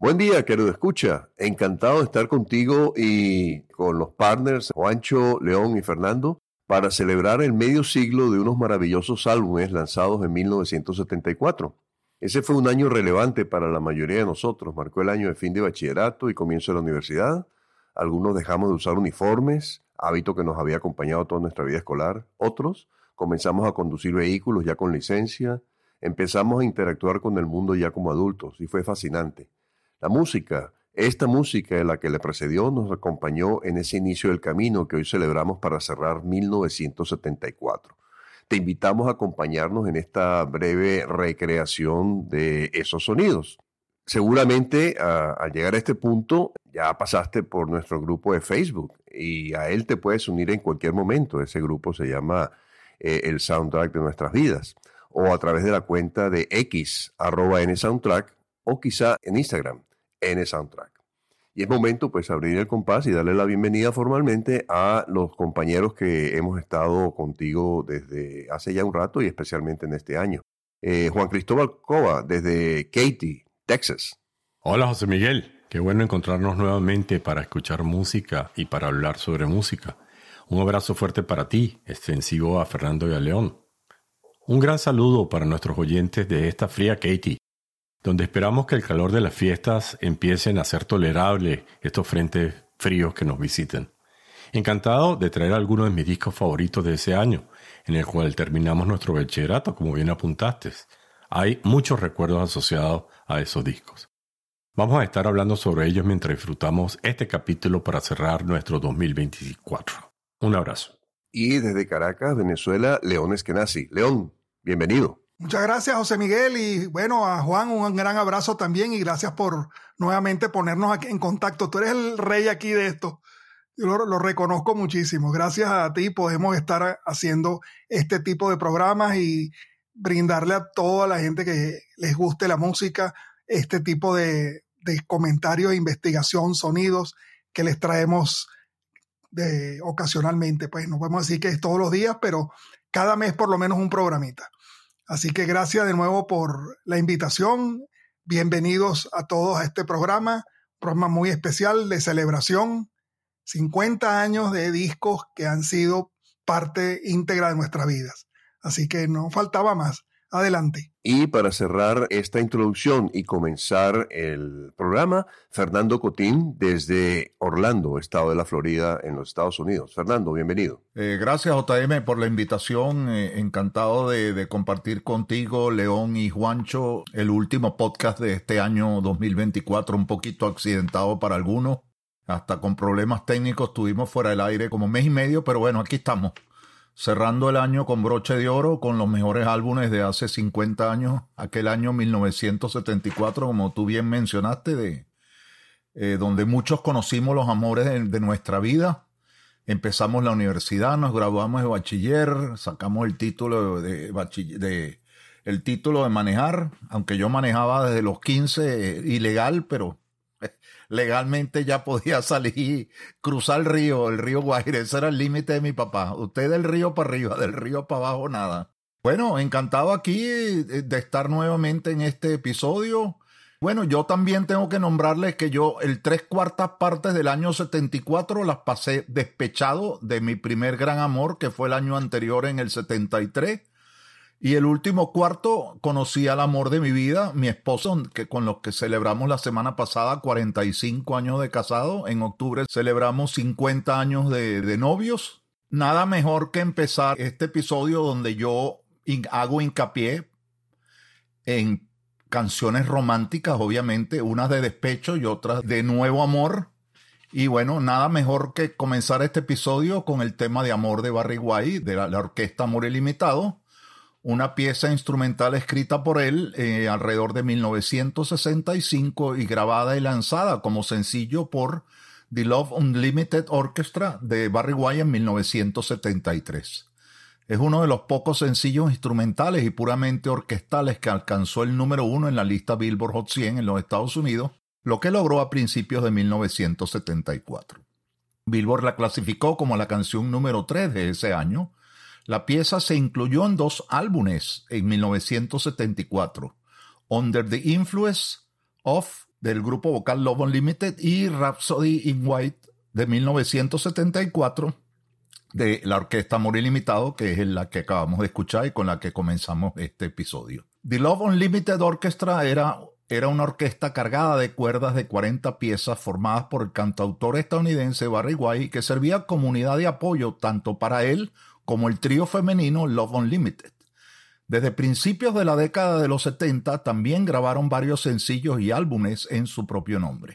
Buen día, querido escucha. Encantado de estar contigo y con los partners Juancho, León y Fernando para celebrar el medio siglo de unos maravillosos álbumes lanzados en 1974. Ese fue un año relevante para la mayoría de nosotros. Marcó el año de fin de bachillerato y comienzo de la universidad. Algunos dejamos de usar uniformes, hábito que nos había acompañado toda nuestra vida escolar. Otros comenzamos a conducir vehículos ya con licencia. Empezamos a interactuar con el mundo ya como adultos y fue fascinante. La música, esta música de la que le precedió, nos acompañó en ese inicio del camino que hoy celebramos para cerrar 1974. Te invitamos a acompañarnos en esta breve recreación de esos sonidos. Seguramente al llegar a este punto ya pasaste por nuestro grupo de Facebook y a él te puedes unir en cualquier momento. Ese grupo se llama el Soundtrack de Nuestras Vidas, o a través de la cuenta de X, @nsoundtrack, o quizá en Instagram, nsoundtrack. Y es momento pues abrir el compás y darle la bienvenida formalmente a los compañeros que hemos estado contigo desde hace ya un rato y especialmente en este año. Juan Cristóbal Cova, desde Katy, Texas. Hola José Miguel, qué bueno encontrarnos nuevamente para escuchar música y para hablar sobre música. Un abrazo fuerte para ti, extensivo a Fernando y a León. Un gran saludo para nuestros oyentes de esta fría Katy, donde esperamos que el calor de las fiestas empiecen a ser tolerable estos frentes fríos que nos visiten. Encantado de traer algunos de mis discos favoritos de ese año, en el cual terminamos nuestro bachillerato, como bien apuntaste. Hay muchos recuerdos asociados a esos discos. Vamos a estar hablando sobre ellos mientras disfrutamos este capítulo para cerrar nuestro 2024. Un abrazo. Y desde Caracas, Venezuela, León Eskenazi. León, bienvenido. Muchas gracias, José Miguel, y bueno, a Juan un gran abrazo también y gracias por nuevamente ponernos aquí en contacto. Tú eres el rey aquí de esto. Yo lo reconozco muchísimo. Gracias a ti podemos estar haciendo este tipo de programas y brindarle a toda la gente que les guste la música este tipo de comentarios, investigación, sonidos que les traemos ocasionalmente. Pues no podemos decir que es todos los días, pero cada mes por lo menos un programita. Así que gracias de nuevo por la invitación. Bienvenidos a todos a este programa, un programa muy especial de celebración. 50 años de discos que han sido parte íntegra de nuestras vidas. Así que no faltaba más. Adelante. Y para cerrar esta introducción y comenzar el programa, Fernando Cotín desde Orlando, estado de la Florida, en los Estados Unidos. Fernando, bienvenido. Gracias, JM, por la invitación. Encantado de compartir contigo, León y Juancho, el último podcast de este año 2024, un poquito accidentado para algunos. Hasta con problemas técnicos estuvimos fuera del aire como mes y medio, pero bueno, aquí estamos. Cerrando el año con broche de oro, con los mejores álbumes de hace 50 años, aquel año 1974, como tú bien mencionaste, donde muchos conocimos los amores de nuestra vida. Empezamos la universidad, nos graduamos de bachiller, sacamos el título el título de manejar, aunque yo manejaba desde los 15, ilegal, pero legalmente ya podía salir, cruzar el río Guaire. Ese era el límite de mi papá. Usted del río para arriba, del río para abajo, nada. Bueno, encantado aquí de estar nuevamente en este episodio. Bueno, yo también tengo que nombrarles que yo el 3/4 partes del año 74 las pasé despechado de mi primer gran amor, que fue el año anterior en el 73. Y el último cuarto conocí al amor de mi vida, mi esposo, con los que celebramos la semana pasada 45 años de casado. En octubre celebramos 50 años de novios. Nada mejor que empezar este episodio donde yo hago hincapié en canciones románticas, obviamente, unas de despecho y otras de nuevo amor. Y bueno, nada mejor que comenzar este episodio con el tema de Amor de Barry White, de la orquesta Amor Ilimitado. Una pieza instrumental escrita por él alrededor de 1965 y grabada y lanzada como sencillo por The Love Unlimited Orchestra de Barry White en 1973. Es uno de los pocos sencillos instrumentales y puramente orquestales que alcanzó el número 1 en la lista Billboard Hot 100 en los Estados Unidos, lo que logró a principios de 1974. Billboard la clasificó como la canción número 3 de ese año. La pieza se incluyó en 2 álbumes en 1974, Under the Influence of del grupo vocal Love Unlimited, y Rhapsody in White de 1974 de la orquesta Amor Ilimitado, que es la que acabamos de escuchar y con la que comenzamos este episodio. The Love Unlimited Orchestra era una orquesta cargada de cuerdas de 40 piezas formadas por el cantautor estadounidense Barry White, que servía como unidad de apoyo tanto para él como el trío femenino Love Unlimited. Desde principios de la década de los 70 también grabaron varios sencillos y álbumes en su propio nombre.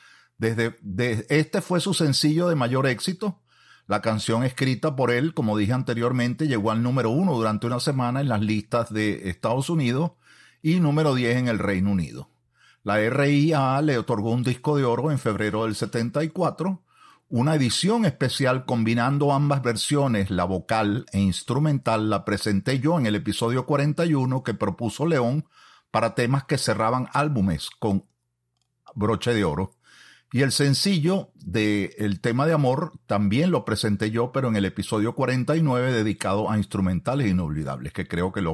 Este fue su sencillo de mayor éxito. La canción escrita por él, como dije anteriormente, llegó al número 1 durante una semana en las listas de Estados Unidos y número 10 en el Reino Unido. La RIAA le otorgó un disco de oro en febrero del 74, una edición especial combinando ambas versiones, la vocal e instrumental, la presenté yo en el episodio 41 que propuso León para temas que cerraban álbumes con broche de oro. Y el sencillo del tema de amor también lo presenté yo, pero en el episodio 49 dedicado a instrumentales inolvidables, que creo que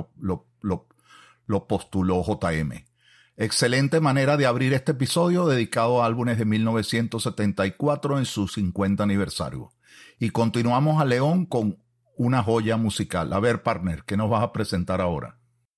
lo postuló JM. Excelente manera de abrir este episodio dedicado a álbumes de 1974 en su 50 aniversario. Y continuamos a León con una joya musical. A ver, partner, ¿qué nos vas a presentar ahora?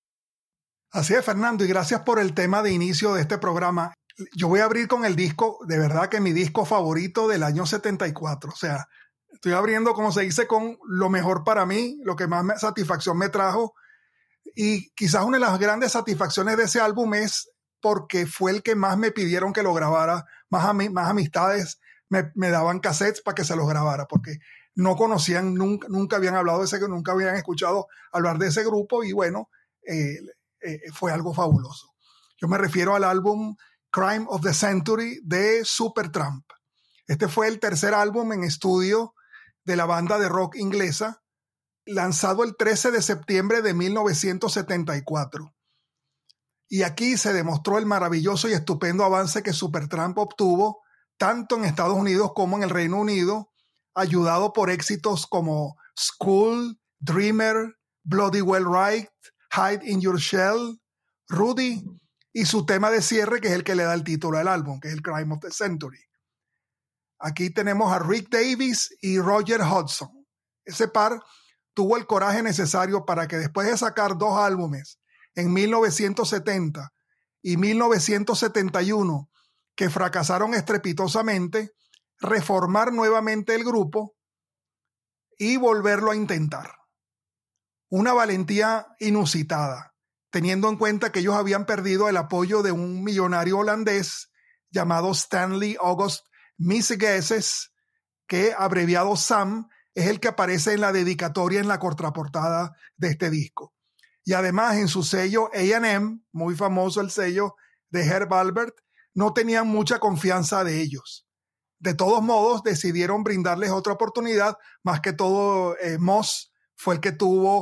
Así es, Fernando, y gracias por el tema de inicio de este programa. Yo voy a abrir con el disco, de verdad que mi disco favorito del año 74. O sea, estoy abriendo, como se dice, con lo mejor para mí, lo que más satisfacción me trajo. Y quizás una de las grandes satisfacciones de ese álbum es porque fue el que más me pidieron que lo grabara. Más amistades me daban cassettes para que se los grabara, porque no conocían, nunca habían hablado de ese, nunca habían escuchado hablar de ese grupo, y bueno, fue algo fabuloso. Yo me refiero al álbum Crime of the Century de Supertramp. Este fue el tercer álbum en estudio de la banda de rock inglesa, lanzado el 13 de septiembre de 1974. Y aquí se demostró el maravilloso y estupendo avance que Supertramp obtuvo tanto en Estados Unidos como en el Reino Unido, ayudado por éxitos como School, Dreamer, Bloody Well Right, Hide in Your Shell, Rudy, y su tema de cierre, que es el que le da el título al álbum, que es el Crime of the Century. Aquí tenemos a Rick Davies y Roger Hodgson. Ese par tuvo el coraje necesario para que después de sacar dos álbumes en 1970 y 1971, que fracasaron estrepitosamente, reformar nuevamente el grupo y volverlo a intentar. Una valentía inusitada, teniendo en cuenta que ellos habían perdido el apoyo de un millonario holandés llamado Stanley August Mizgeses, que abreviado Sam es el que aparece en la dedicatoria en la contraportada de este disco. Y además en su sello A&M, muy famoso el sello de Herb Alpert, no tenían mucha confianza de ellos. De todos modos, decidieron brindarles otra oportunidad, más que todo Moss fue el que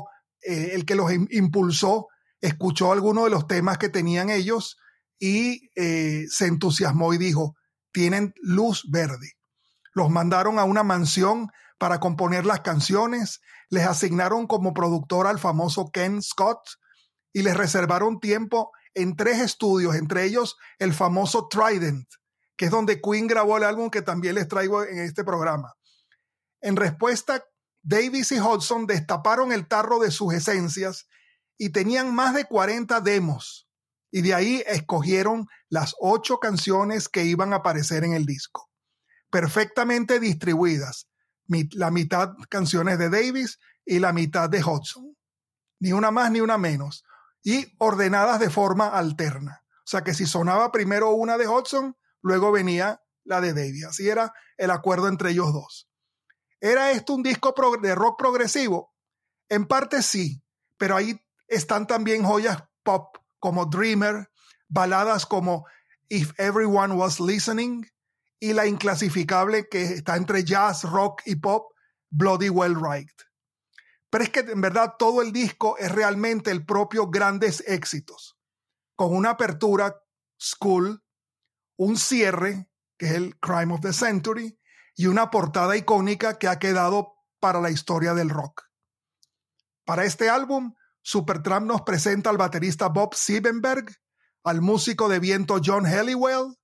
los impulsó, escuchó algunos de los temas que tenían ellos y se entusiasmó y dijo, tienen luz verde. Los mandaron a una mansión para componer las canciones, les asignaron como productor al famoso Ken Scott y les reservaron tiempo en 3 estudios, entre ellos el famoso Trident, que es donde Queen grabó el álbum que también les traigo en este programa. En respuesta, Davies y Hodgson destaparon el tarro de sus esencias y tenían más de 40 demos, y de ahí escogieron las 8 canciones que iban a aparecer en el disco, perfectamente distribuidas, la mitad canciones de Davies y la mitad de Hodgson, ni una más ni una menos, y ordenadas de forma alterna. O sea que si sonaba primero una de Hodgson, luego venía la de Davies. Así era el acuerdo entre ellos dos. ¿Era esto un disco de rock progresivo? En parte sí, pero ahí están también joyas pop como Dreamer, baladas como If Everyone Was Listening y la inclasificable que está entre jazz, rock y pop, Bloody Well Right. Pero es que en verdad todo el disco es realmente el propio grandes éxitos, con una apertura, School, un cierre, que es el Crime of the Century, y una portada icónica que ha quedado para la historia del rock. Para este álbum, Supertramp nos presenta al baterista Bob Siebenberg, al músico de viento John Helliwell,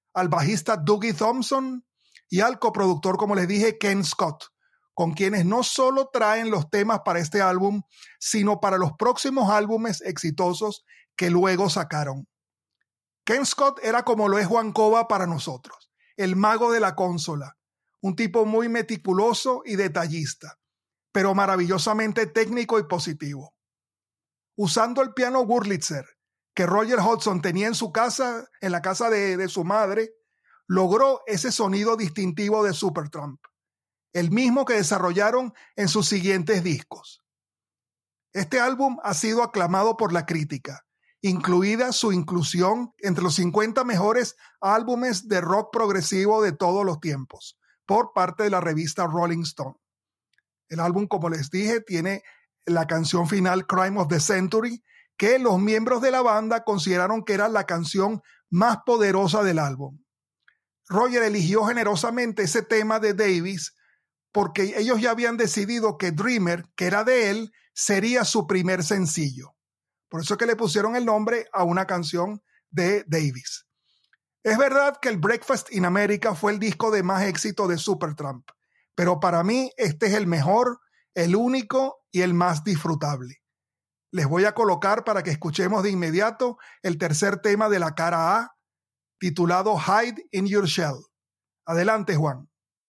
al bajista Dougie Thompson y al coproductor, como les dije, Ken Scott, con quienes no solo traen los temas para este álbum, sino para los próximos álbumes exitosos que luego sacaron. Ken Scott era como lo es Juan Cova para nosotros, el mago de la consola, un tipo muy meticuloso y detallista, pero maravillosamente técnico y positivo. Usando el piano Wurlitzer que Roger Hodgson tenía en su casa, en la casa de su madre, logró ese sonido distintivo de Supertramp, el mismo que desarrollaron en sus siguientes discos. Este álbum ha sido aclamado por la crítica, incluida su inclusión entre los 50 mejores álbumes de rock progresivo de todos los tiempos, por parte de la revista Rolling Stone. El álbum, como les dije, tiene la canción final Crime of the Century, que los miembros de la banda consideraron que era la canción más poderosa del álbum. Roger eligió generosamente ese tema de Davis porque ellos ya habían decidido que Dreamer, que era de él, sería su primer sencillo. Por eso es que le pusieron el nombre a una canción de Davis. Es verdad que el Breakfast in America fue el disco de más éxito de Supertramp, pero para mí este es el mejor, el único y el más disfrutable. Les voy a colocar para que escuchemos de inmediato el tercer tema de la cara A, titulado Hide in Your Shell. Adelante, Juan.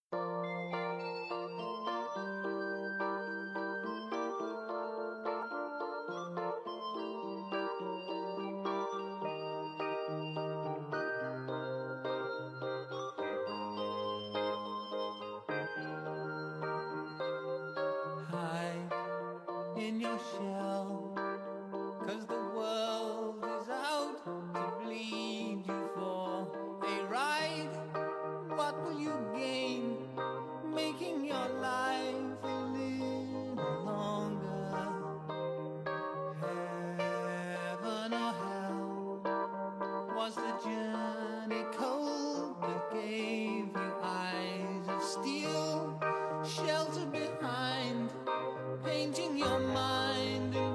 In your shell, 'cause the world is out to bleed you for a ride. What will you gain making your life a little longer? Heaven or hell, was the journey cold that gave you eyes of steel, shelter behind, painting your mind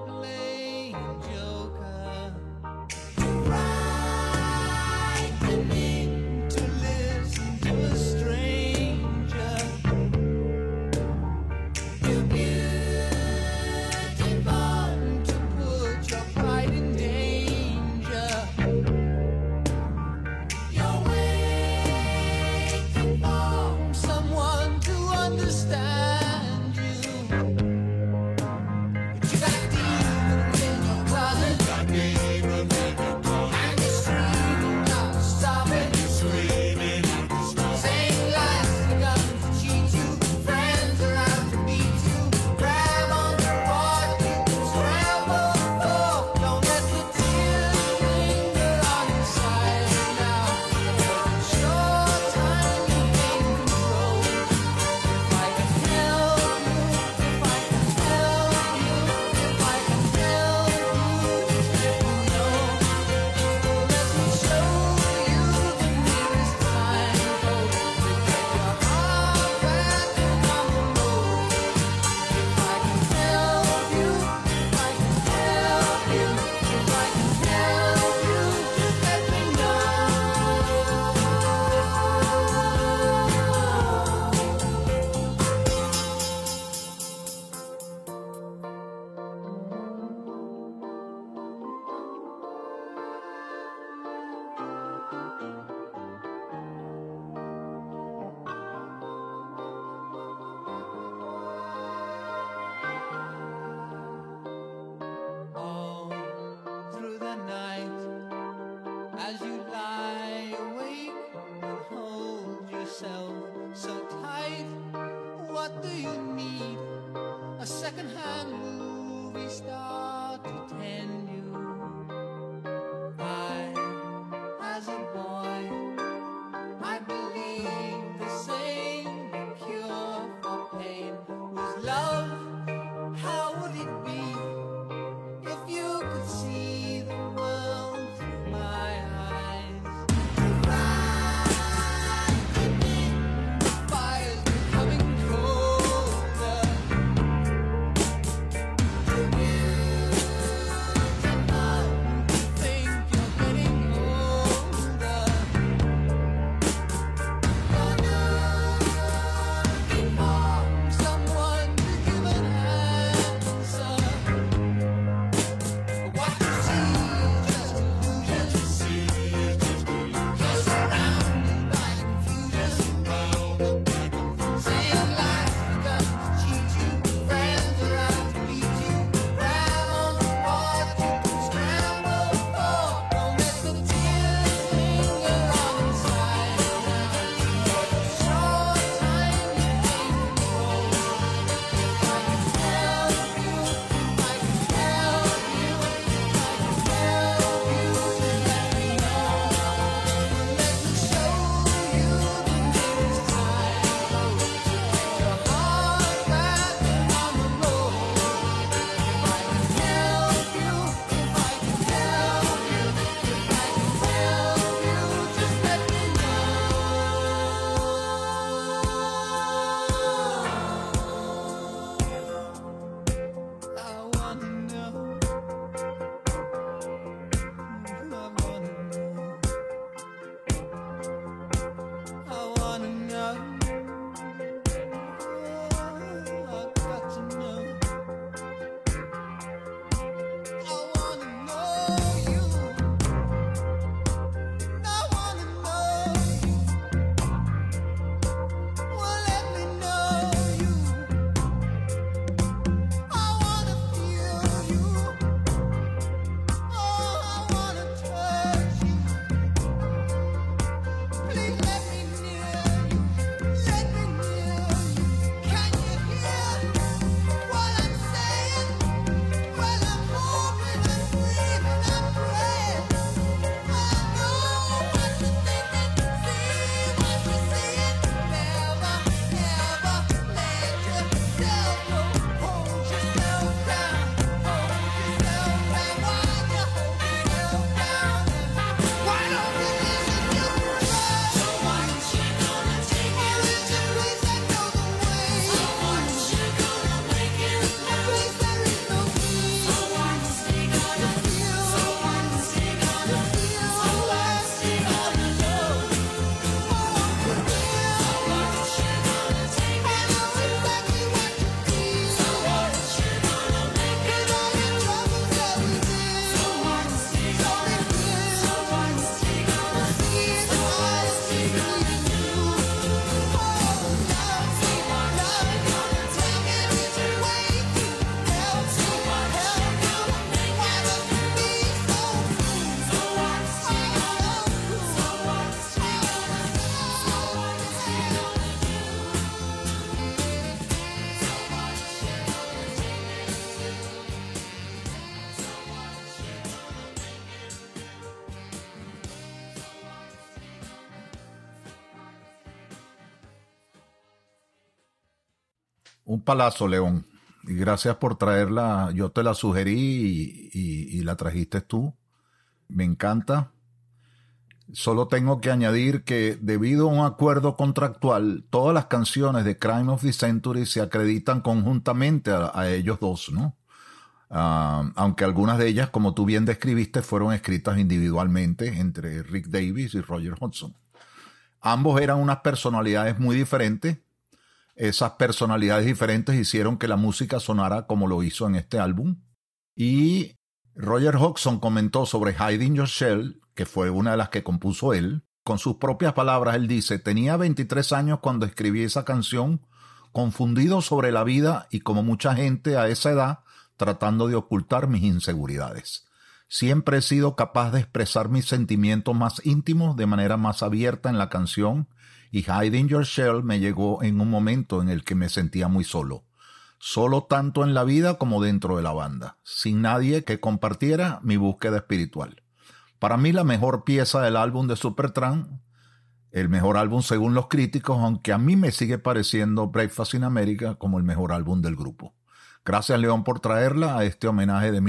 Un palazo, León. Y gracias por traerla. Yo te la sugerí y la trajiste tú. Me encanta. Solo tengo que añadir que debido a un acuerdo contractual, todas las canciones de Crime of the Century se acreditan conjuntamente a ellos dos, ¿no? Aunque algunas de ellas, como tú bien describiste, fueron escritas individualmente entre Rick Davies y Roger Hodgson. Ambos eran unas personalidades muy diferentes. Esas personalidades diferentes hicieron que la música sonara como lo hizo en este álbum. Y Roger Hodgson comentó sobre Hide in Your Shell, que fue una de las que compuso él. Con sus propias palabras, él dice: tenía 23 años cuando escribí esa canción, confundido sobre la vida y como mucha gente a esa edad, tratando de ocultar mis inseguridades. Siempre he sido capaz de expresar mis sentimientos más íntimos de manera más abierta en la canción, y Hide in Your Shell me llegó en un momento en el que me sentía muy solo. Solo tanto en la vida como dentro de la banda, sin nadie que compartiera mi búsqueda espiritual. Para mí la mejor pieza del álbum de Supertramp, el mejor álbum según los críticos, aunque a mí me sigue pareciendo Breakfast in America como el mejor álbum del grupo. Gracias, León, por traerla a este homenaje de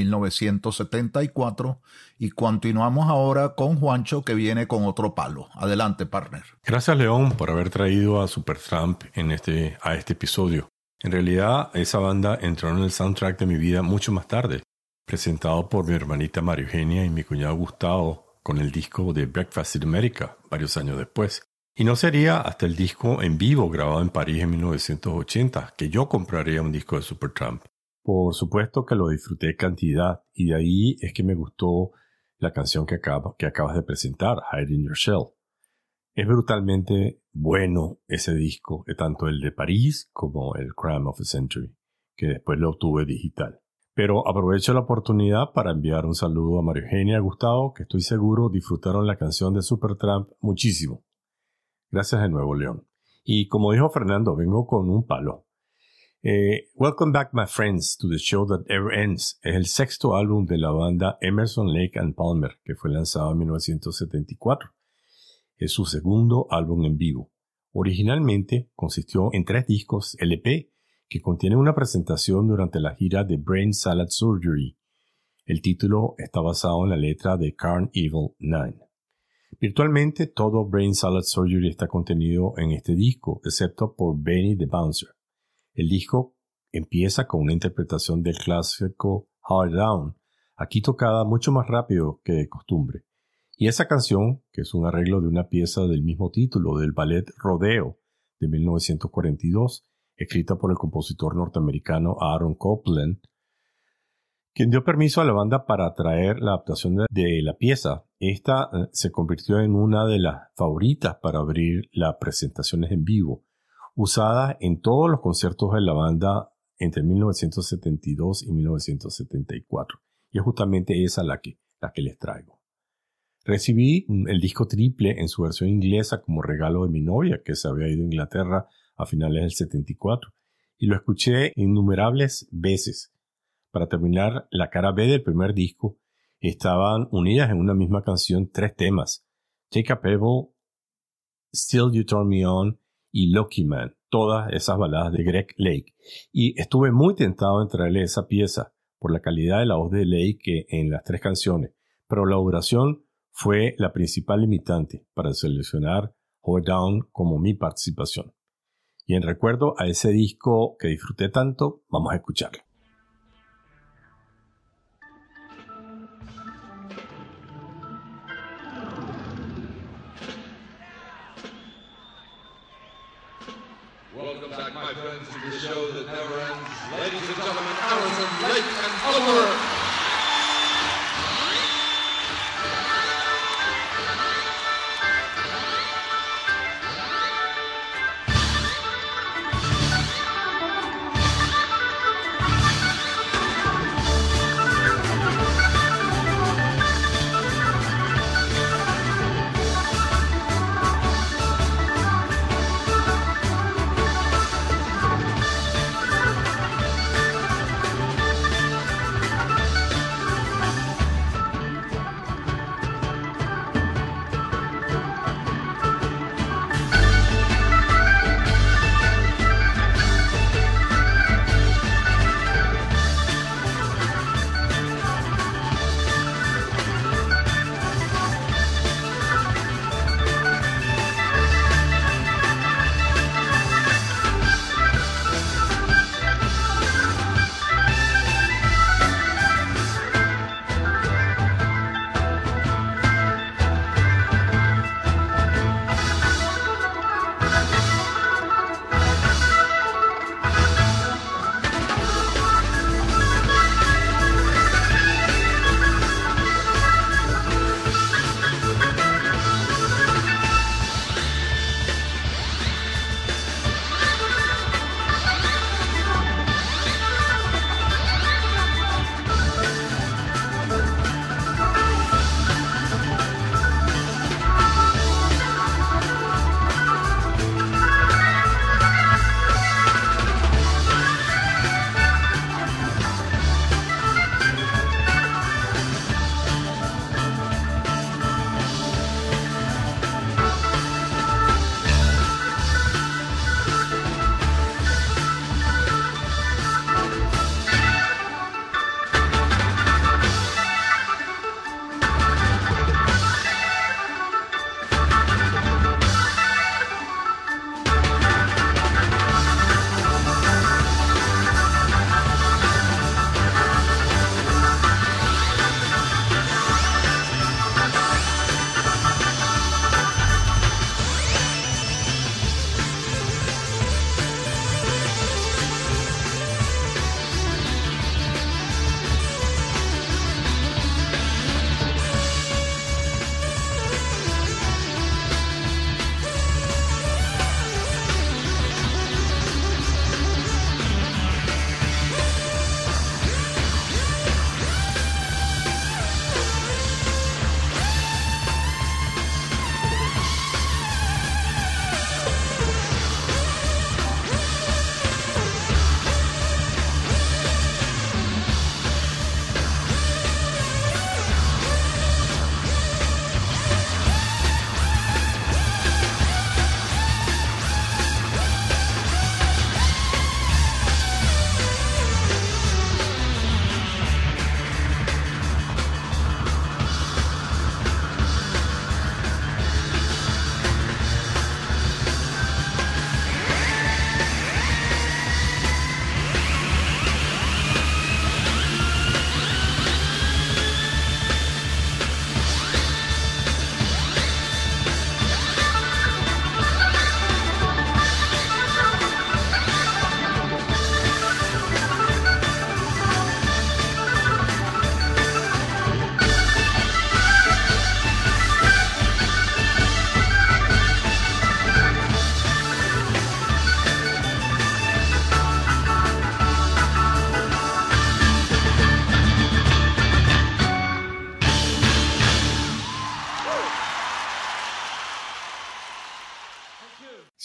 1974 y continuamos ahora con Juancho, que viene con otro palo. Adelante, partner. Gracias, León, por haber traído a Supertramp a este episodio. En realidad, esa banda entró en el soundtrack de mi vida mucho más tarde, presentado por mi hermanita María Eugenia y mi cuñado Gustavo con el disco de Breakfast in America varios años después. Y no sería hasta el disco en vivo grabado en París en 1980 que yo compraría un disco de Supertramp. Por supuesto que lo disfruté cantidad y de ahí es que me gustó la canción que acabas de presentar, Hide in Your Shell. Es brutalmente bueno ese disco, tanto el de París como el Crime of the Century, que después lo obtuve digital. Pero aprovecho la oportunidad para enviar un saludo a María Eugenia y a Gustavo, que estoy seguro disfrutaron la canción de Supertramp muchísimo. Gracias de nuevo, León. Y como dijo Fernando, vengo con un palo. Welcome Back My Friends to the Show That Ever Ends es el sexto álbum de la banda Emerson, Lake and Palmer, que fue lanzado en 1974. Es su segundo álbum en vivo. Originalmente consistió en 3 discos LP que contienen una presentación durante la gira de Brain Salad Surgery. El título está basado en la letra de Carnival 9. Virtualmente todo Brain Salad Surgery está contenido en este disco, excepto por Benny the Bouncer. El disco empieza con una interpretación del clásico Hard Down, aquí tocada mucho más rápido que de costumbre. Y esa canción, que es un arreglo de una pieza del mismo título del ballet Rodeo de 1942, escrita por el compositor norteamericano Aaron Copland, quien dio permiso a la banda para traer la adaptación de la pieza. Esta se convirtió en una de las favoritas para abrir las presentaciones en vivo, usada en todos los conciertos de la banda entre 1972 y 1974. Y es justamente esa la que les traigo. Recibí el disco triple en su versión inglesa como regalo de mi novia, que se había ido a Inglaterra a finales del 74, y lo escuché innumerables veces. Para terminar, la cara B del primer disco estaban unidas en una misma canción 3 temas: Take a Pebble, Still You Turn Me On y Lucky Man, todas esas baladas de Greg Lake. Y estuve muy tentado en traerle esa pieza por la calidad de la voz de Lake en las 3 canciones, pero la duración fue la principal limitante para seleccionar Hold Down como mi participación. Y en recuerdo a ese disco que disfruté tanto, vamos a escucharlo. Welcome back, my friends, to the show that never ends. Ladies and gentlemen, Emerson, Lake and Palmer.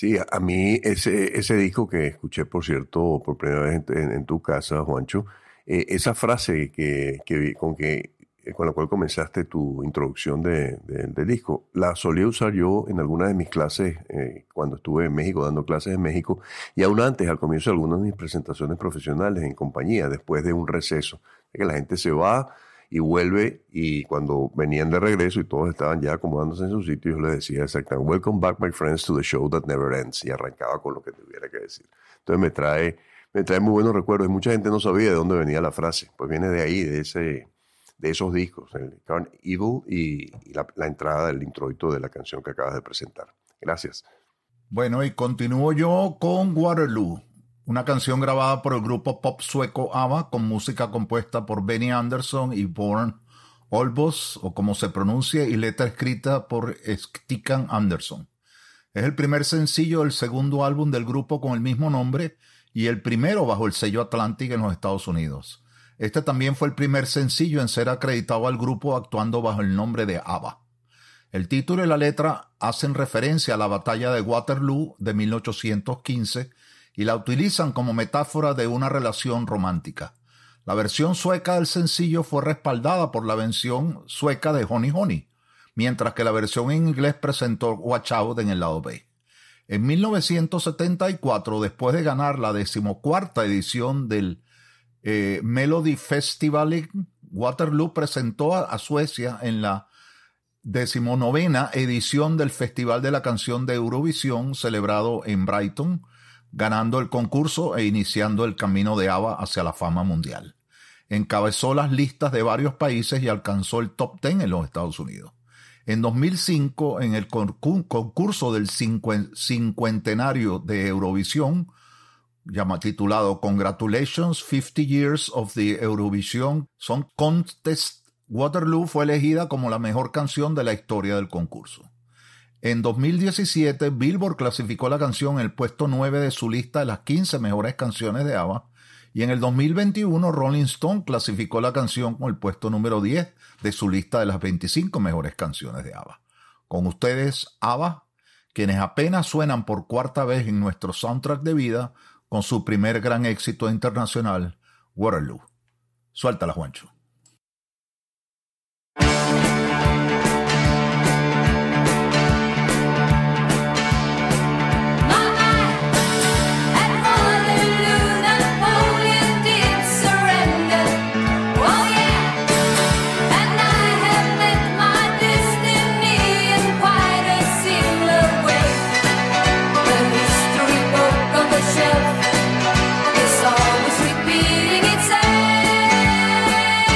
Sí, a mí ese disco que escuché, por cierto, por primera vez en tu casa, Juancho, esa frase con la cual comenzaste tu introducción del disco, la solía usar yo en algunas de mis clases cuando estuve en México, dando clases en México, y aún antes, al comienzo de algunas de mis presentaciones profesionales en compañía, después de un receso, de que la gente se va y vuelve, y cuando venían de regreso y todos estaban ya acomodándose en su sitio, yo les decía exactamente, "Welcome back, my friends, to the show that never ends", y arrancaba con lo que tuviera que decir. Entonces me trae muy buenos recuerdos, y mucha gente no sabía de dónde venía la frase, pues viene de ahí, de esos discos, el Carn Evil y la entrada del introito de la canción que acabas de presentar. Gracias. Bueno, y continúo yo con Waterloo, una canción grabada por el grupo pop sueco ABBA con música compuesta por Benny Andersson y Björn Ulvaeus, o como se pronuncia, y letra escrita por Stikkan Andersson. Es el primer sencillo del segundo álbum del grupo con el mismo nombre y el primero bajo el sello Atlantic en los Estados Unidos. Este también fue el primer sencillo en ser acreditado al grupo actuando bajo el nombre de ABBA. El título y la letra hacen referencia a la batalla de Waterloo de 1815 y la utilizan como metáfora de una relación romántica. La versión sueca del sencillo fue respaldada por la versión sueca de Honey Honey, mientras que la versión en inglés presentó Watch Out en el lado B. En 1974, después de ganar la 14ª edición del Melody Festival, Waterloo presentó a Suecia en la 19ª edición del Festival de la Canción de Eurovisión celebrado en Brighton, ganando el concurso e iniciando el camino de ABBA hacia la fama mundial. Encabezó las listas de varios países y alcanzó el top 10 en los Estados Unidos. En 2005, en el concurso del cincuentenario de Eurovisión, titulado Congratulations 50 Years of the Eurovision Song Contest, Waterloo fue elegida como la mejor canción de la historia del concurso. En 2017, Billboard clasificó la canción en el puesto 9 de su lista de las 15 mejores canciones de ABBA, y en el 2021 Rolling Stone clasificó la canción con el puesto número 10 de su lista de las 25 mejores canciones de ABBA. Con ustedes, ABBA, quienes apenas suenan por cuarta vez en nuestro soundtrack de vida con su primer gran éxito internacional, Waterloo. Suéltala, Juancho. It's always repeating itself.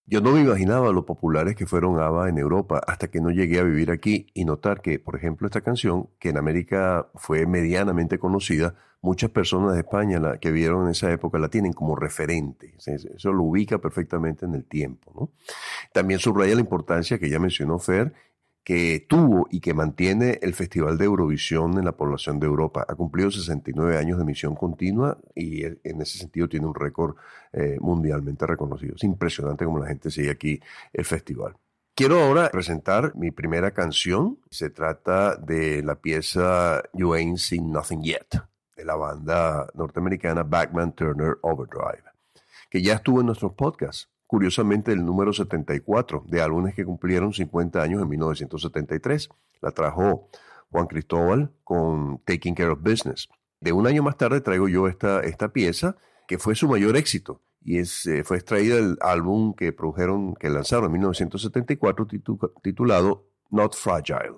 Yo no me imaginaba lo populares que fueron ABBA en Europa hasta que no llegué a vivir aquí y notar que, por ejemplo, esta canción, que en América fue medianamente conocida, muchas personas de España que vieron en esa época la tienen como referente. Eso lo ubica perfectamente en el tiempo, ¿no? También subraya la importancia que ya mencionó Fer, que tuvo y que mantiene el Festival de Eurovisión en la población de Europa. Ha cumplido 69 años de emisión continua y en ese sentido tiene un récord mundialmente reconocido. Es impresionante cómo la gente sigue aquí el festival. Quiero ahora presentar mi primera canción. Se trata de la pieza You Ain't Seen Nothing Yet, de la banda norteamericana Bachman Turner Overdrive, que ya estuvo en nuestros podcasts. Curiosamente, el número 74 de álbumes que cumplieron 50 años en 1973. La trajo Juan Cristóbal con Taking Care of Business. De un año más tarde traigo yo esta pieza, que fue su mayor éxito, y fue extraída del álbum que lanzaron en 1974, titulado Not Fragile.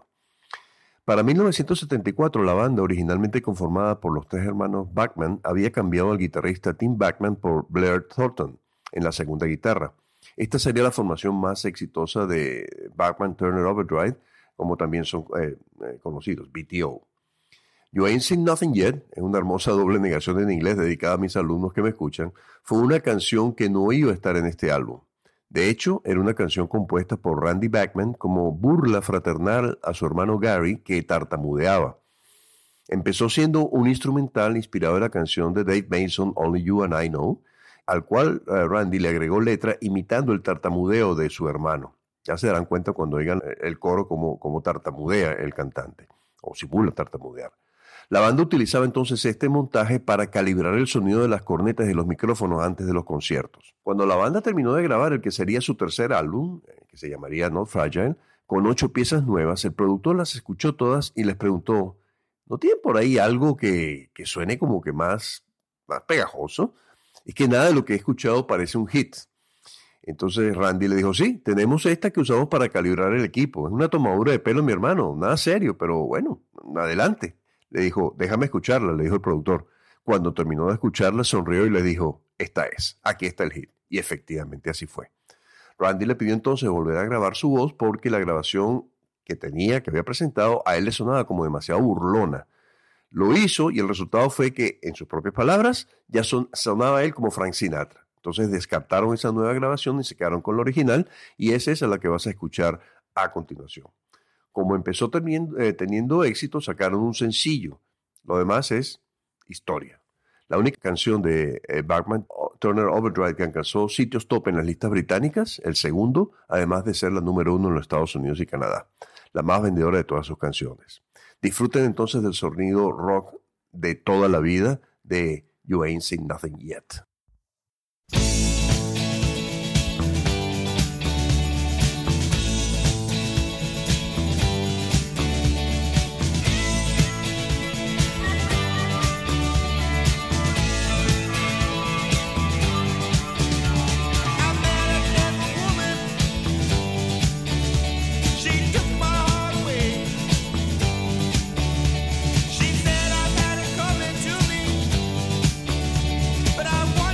Para 1974, la banda, originalmente conformada por los tres hermanos Bachman, había cambiado al guitarrista Tim Bachman por Blair Thornton en la segunda guitarra. Esta sería la formación más exitosa de Bachman Turner Overdrive, como también son conocidos, BTO. You Ain't Seen Nothing Yet, es una hermosa doble negación en inglés dedicada a mis alumnos que me escuchan, fue una canción que no iba a estar en este álbum. De hecho, era una canción compuesta por Randy Bachman como burla fraternal a su hermano Gary, que tartamudeaba. Empezó siendo un instrumental inspirado en la canción de Dave Mason, Only You and I Know, al cual Randy le agregó letra imitando el tartamudeo de su hermano. Ya se darán cuenta cuando oigan el coro como tartamudea el cantante, o simula tartamudear. La banda utilizaba entonces este montaje para calibrar el sonido de las cornetas y los micrófonos antes de los conciertos. Cuando la banda terminó de grabar el que sería su tercer álbum, que se llamaría Not Fragile, con 8 piezas nuevas, el productor las escuchó todas y les preguntó, ¿no tienen por ahí algo que suene como que más pegajoso? Es que nada de lo que he escuchado parece un hit. Entonces Randy le dijo, sí, tenemos esta que usamos para calibrar el equipo. Es una tomadura de pelo, mi hermano, nada serio, pero bueno, adelante. Le dijo, déjame escucharla, le dijo el productor. Cuando terminó de escucharla, sonrió y le dijo, aquí está el hit. Y efectivamente así fue. Randy le pidió entonces volver a grabar su voz porque la grabación que había presentado, a él le sonaba como demasiado burlona. Lo hizo y el resultado fue que, en sus propias palabras, ya sonaba él como Frank Sinatra. Entonces descartaron esa nueva grabación y se quedaron con la original, y es esa la que vas a escuchar a continuación. Como empezó teniendo éxito, sacaron un sencillo. Lo demás es historia. La única canción de Bachman Turner Overdrive que alcanzó sitios top en las listas británicas, el segundo, además de ser la número 1 en los Estados Unidos y Canadá, la más vendedora de todas sus canciones. Disfruten entonces del sonido rock de toda la vida de You Ain't Seen Nothing Yet. But I want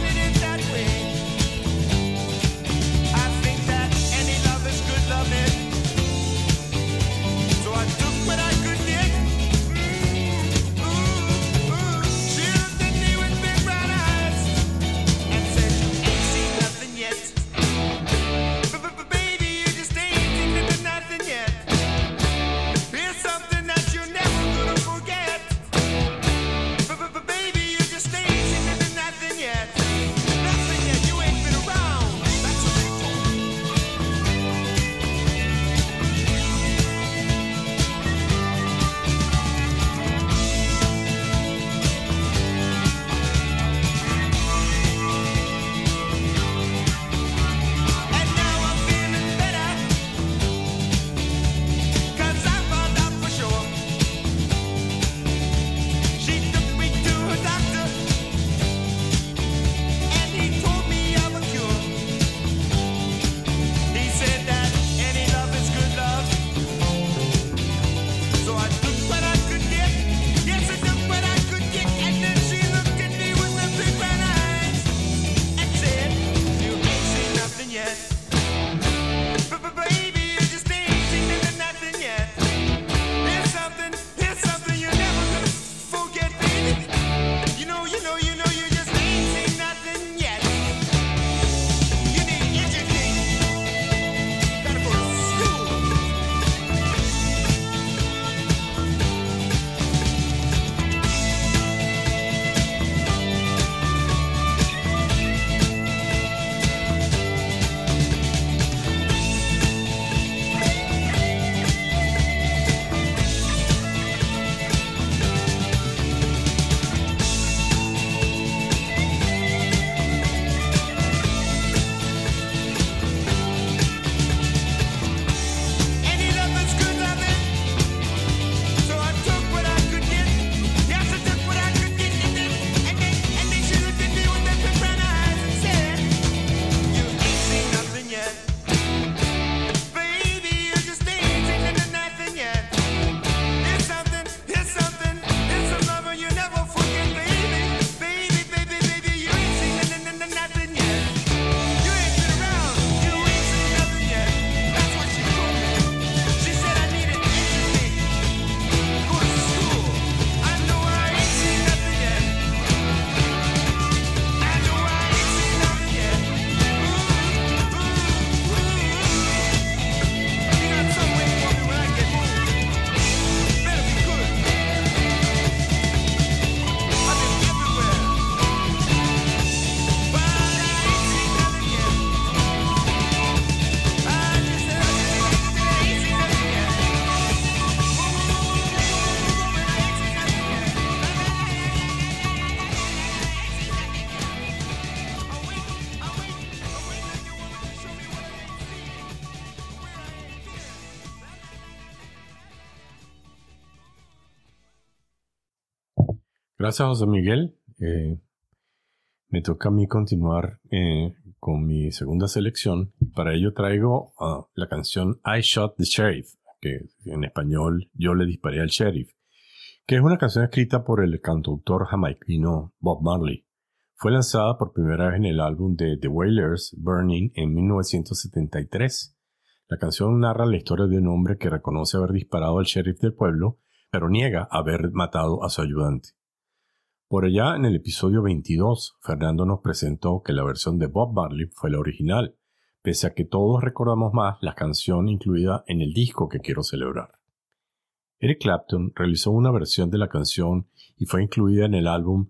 Gracias, José Miguel. Me toca a mí continuar con mi segunda selección. Para ello traigo la canción I Shot the Sheriff, que en español Yo le disparé al sheriff, que es una canción escrita por el cantautor jamaiquino Bob Marley. Fue lanzada por primera vez en el álbum de The Wailers, Burning, en 1973. La canción narra la historia de un hombre que reconoce haber disparado al sheriff del pueblo, pero niega haber matado a su ayudante. Por allá, en el episodio 22, Fernando nos presentó que la versión de Bob Marley fue la original, pese a que todos recordamos más la canción incluida en el disco que quiero celebrar. Eric Clapton realizó una versión de la canción y fue incluida en el álbum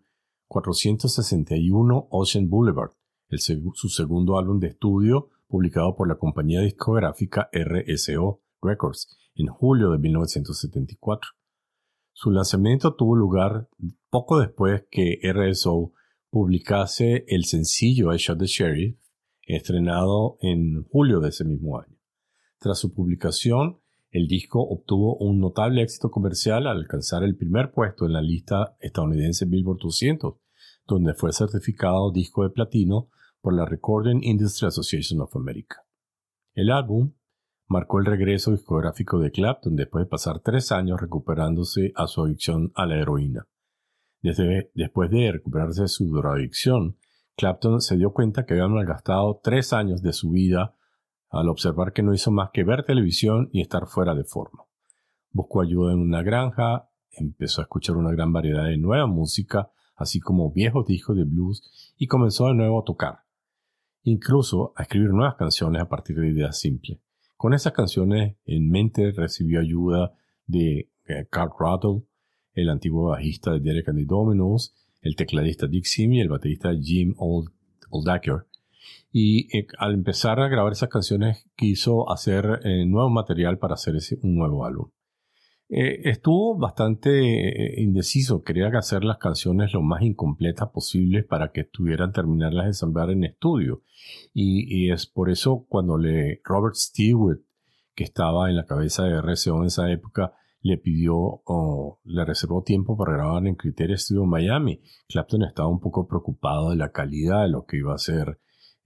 461 Ocean Boulevard, su segundo álbum de estudio publicado por la compañía discográfica RSO Records en julio de 1974. Su lanzamiento tuvo lugar poco después que RSO publicase el sencillo I Shot the Sheriff, estrenado en julio de ese mismo año. Tras su publicación, el disco obtuvo un notable éxito comercial al alcanzar el primer puesto en la lista estadounidense Billboard 200, donde fue certificado disco de platino por la Recording Industry Association of America. El álbum marcó el regreso discográfico de Clapton después de pasar 3 años recuperándose a su adicción a la heroína. Después de recuperarse de su drogadicción, Clapton se dio cuenta que había malgastado 3 años de su vida al observar que no hizo más que ver televisión y estar fuera de forma. Buscó ayuda en una granja, empezó a escuchar una gran variedad de nueva música, así como viejos discos de blues, y comenzó de nuevo a tocar. Incluso a escribir nuevas canciones a partir de ideas simples. Con esas canciones en mente recibió ayuda de Carl Rattle, el antiguo bajista de Derek and the Dominos, el tecladista Dick Simmy y el baterista Jim Oldaker. Y al empezar a grabar esas canciones quiso hacer nuevo material para hacer un nuevo álbum. Estuvo bastante indeciso, quería hacer las canciones lo más incompletas posibles para que estuvieran terminarlas de ensamblar en estudio. Y es por eso cuando Robert Stewart, que estaba en la cabeza de RCO en esa época, le reservó tiempo para grabar en Criteria Studio Miami. Clapton estaba un poco preocupado de la calidad de lo que iba a ser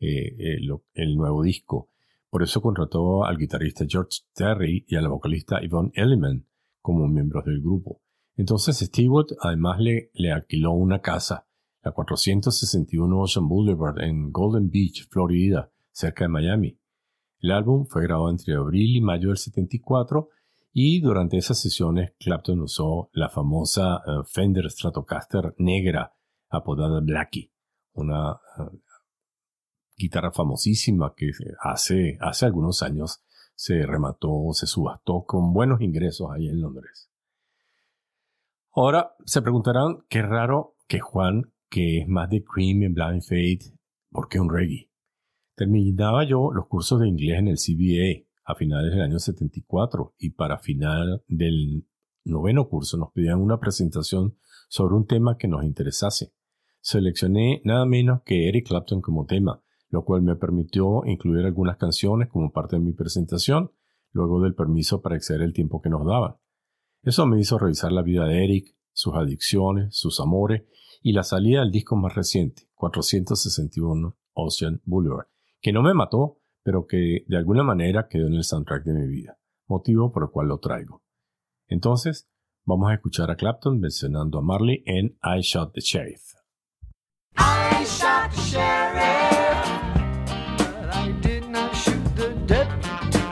el nuevo disco. Por eso contrató al guitarrista George Terry y a la vocalista Yvonne Elliman como miembros del grupo. Entonces Stewart además le alquiló una casa, la 461 Ocean Boulevard en Golden Beach, Florida, cerca de Miami. El álbum fue grabado entre abril y mayo del 74 y durante esas sesiones Clapton usó la famosa Fender Stratocaster negra apodada Blackie, una guitarra famosísima que hace algunos años se subastó con buenos ingresos ahí en Londres. Ahora se preguntarán, qué raro que Juan, que es más de Cream y Blind Faith, ¿por qué un reggae? Terminaba yo los cursos de inglés en el CBA a finales del año 74 y para final del 9º curso nos pedían una presentación sobre un tema que nos interesase. Seleccioné nada menos que Eric Clapton como tema, lo cual me permitió incluir algunas canciones como parte de mi presentación, luego del permiso para exceder el tiempo que nos daban. Eso me hizo revisar la vida de Eric, sus adicciones, sus amores y la salida del disco más reciente, 461 Ocean Boulevard, que no me mató, pero que de alguna manera quedó en el soundtrack de mi vida, motivo por el cual lo traigo. Entonces, vamos a escuchar a Clapton mencionando a Marley en I Shot the Sheriff. I shot the sheriff, but I did not shoot the deputy.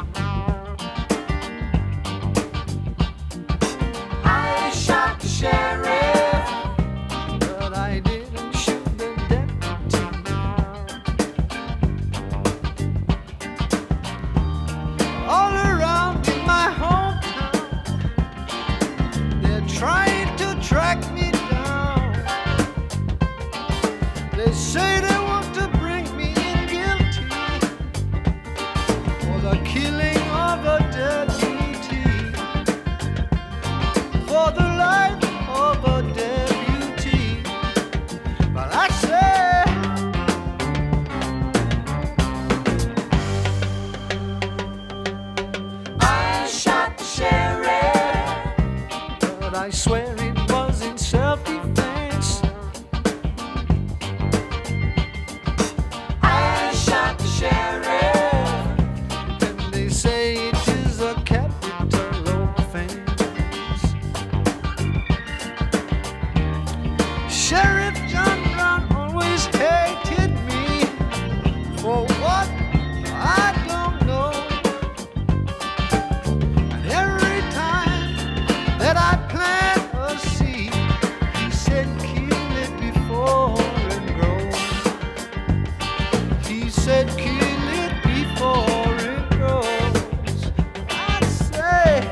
I shot the sheriff, but I didn't shoot the deputy. All around in my hometown, they're trying to track me down. They say they want to bring me in guilty for the killing of a deputy, for the life of a deputy. But I say, I shot the sheriff, but I swear it was in self-defense. said kill it before it grows. I say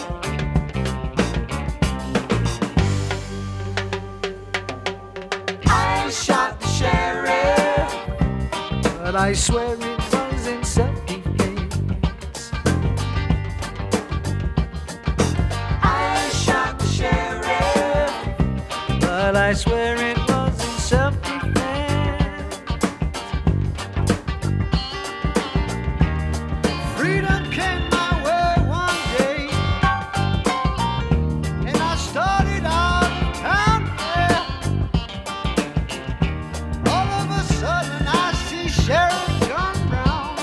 I shot the sheriff, but I swear it was in self-defense. I shot the sheriff, but I swear it was in self-defense. Freedom came my way one day, and I started out town fair. All of a sudden I see Sheriff John Brown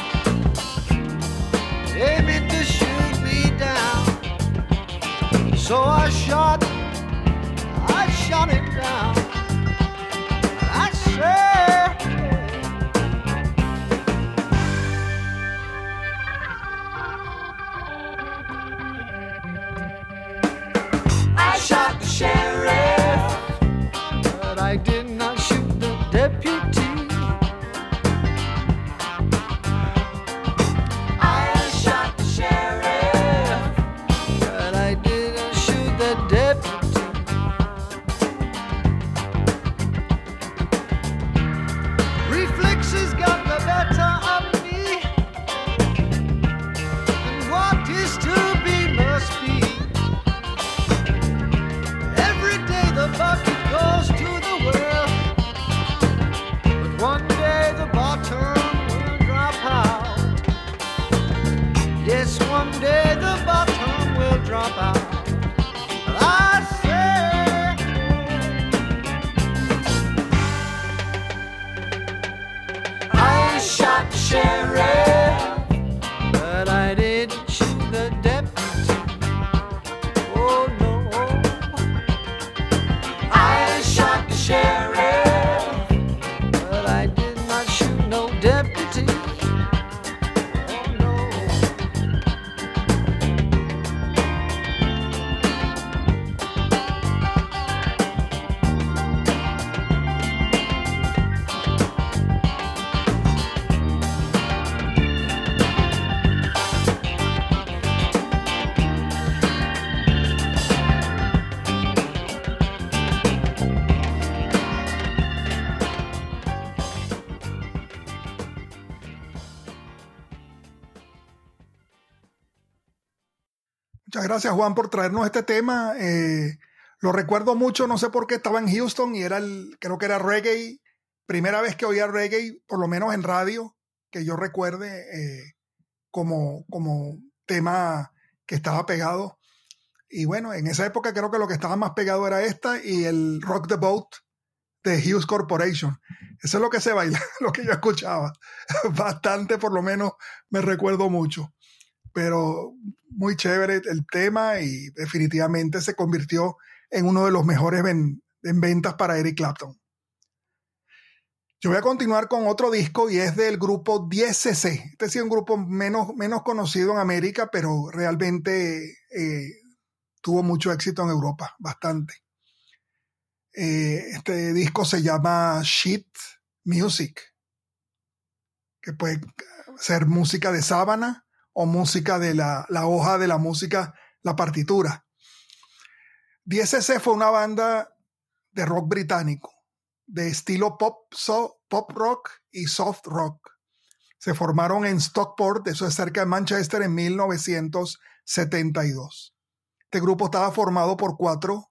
aiming to shoot me down. So I shot him down. I said I shot the sheriff, but I did not shoot the deputy. I shot the sheriff, but I didn't shoot the deputy. Reflexes got the better of me, and what is to be must be. Every day the bucket goes to the well, but one day the bottom will drop out. Yes, one day the bottom will drop out. I say I shot the sheriff, but I didn't shoot the deputy. Oh no, I shot the sheriff, but I did not shoot no deputy. Oh no. Muchas gracias, Juan, por traernos este tema. Lo recuerdo mucho, no sé por qué, estaba en Houston y creo que era reggae. Primera vez que oía reggae, por lo menos en radio, que yo recuerde como tema que estaba pegado. Y bueno, en esa época creo que lo que estaba más pegado era esta y el Rock the Boat de Hughes Corporation. Eso es lo que se baila, lo que yo escuchaba. Bastante, por lo menos, me recuerdo mucho. Pero muy chévere el tema y definitivamente se convirtió en uno de los mejores en ventas para Eric Clapton. Yo voy a continuar con otro disco y es del grupo 10cc. Este sí es un grupo menos conocido en América, pero realmente tuvo mucho éxito en Europa, bastante. Este disco se llama Sheet Music, que puede ser música de sábana o música de la hoja de la música, la partitura. 10cc fue una banda de rock británico, de estilo pop rock y soft rock. Se formaron en Stockport, eso es cerca de Manchester, en 1972. Este grupo estaba formado por 4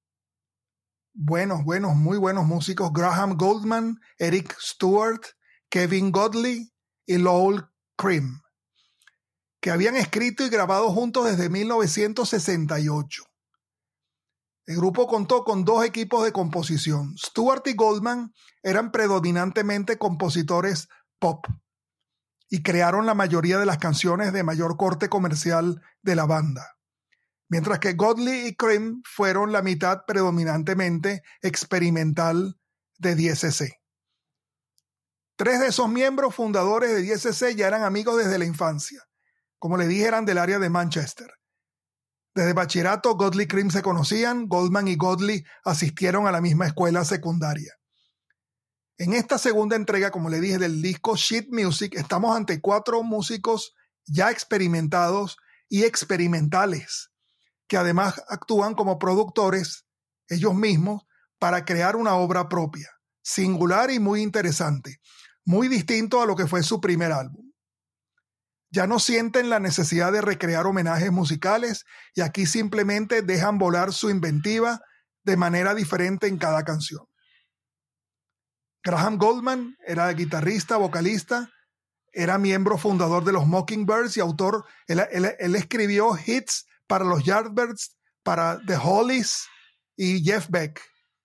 muy buenos músicos: Graham Goldman, Eric Stewart, Kevin Godley y Lowell Cream, que habían escrito y grabado juntos desde 1968. El grupo contó con 2 equipos de composición. Stewart y Goldman eran predominantemente compositores pop y crearon la mayoría de las canciones de mayor corte comercial de la banda, mientras que Godley y Cream fueron la mitad predominantemente experimental de 10cc. 3 de esos miembros fundadores de 10cc ya eran amigos desde la infancia. Como le dije, eran del área de Manchester. Desde bachillerato, Godley y Cream se conocían. Goldman y Godley asistieron a la misma escuela secundaria. En esta segunda entrega, como le dije, del disco Sheet Music, estamos ante 4 músicos ya experimentados y experimentales, que además actúan como productores ellos mismos para crear una obra propia, singular y muy interesante, muy distinto a lo que fue su primer álbum. Ya no sienten la necesidad de recrear homenajes musicales y aquí simplemente dejan volar su inventiva de manera diferente en cada canción. Graham Gouldman era guitarrista, vocalista, era miembro fundador de los Mockingbirds y autor, él escribió hits para los Yardbirds, para The Hollies y Jeff Beck.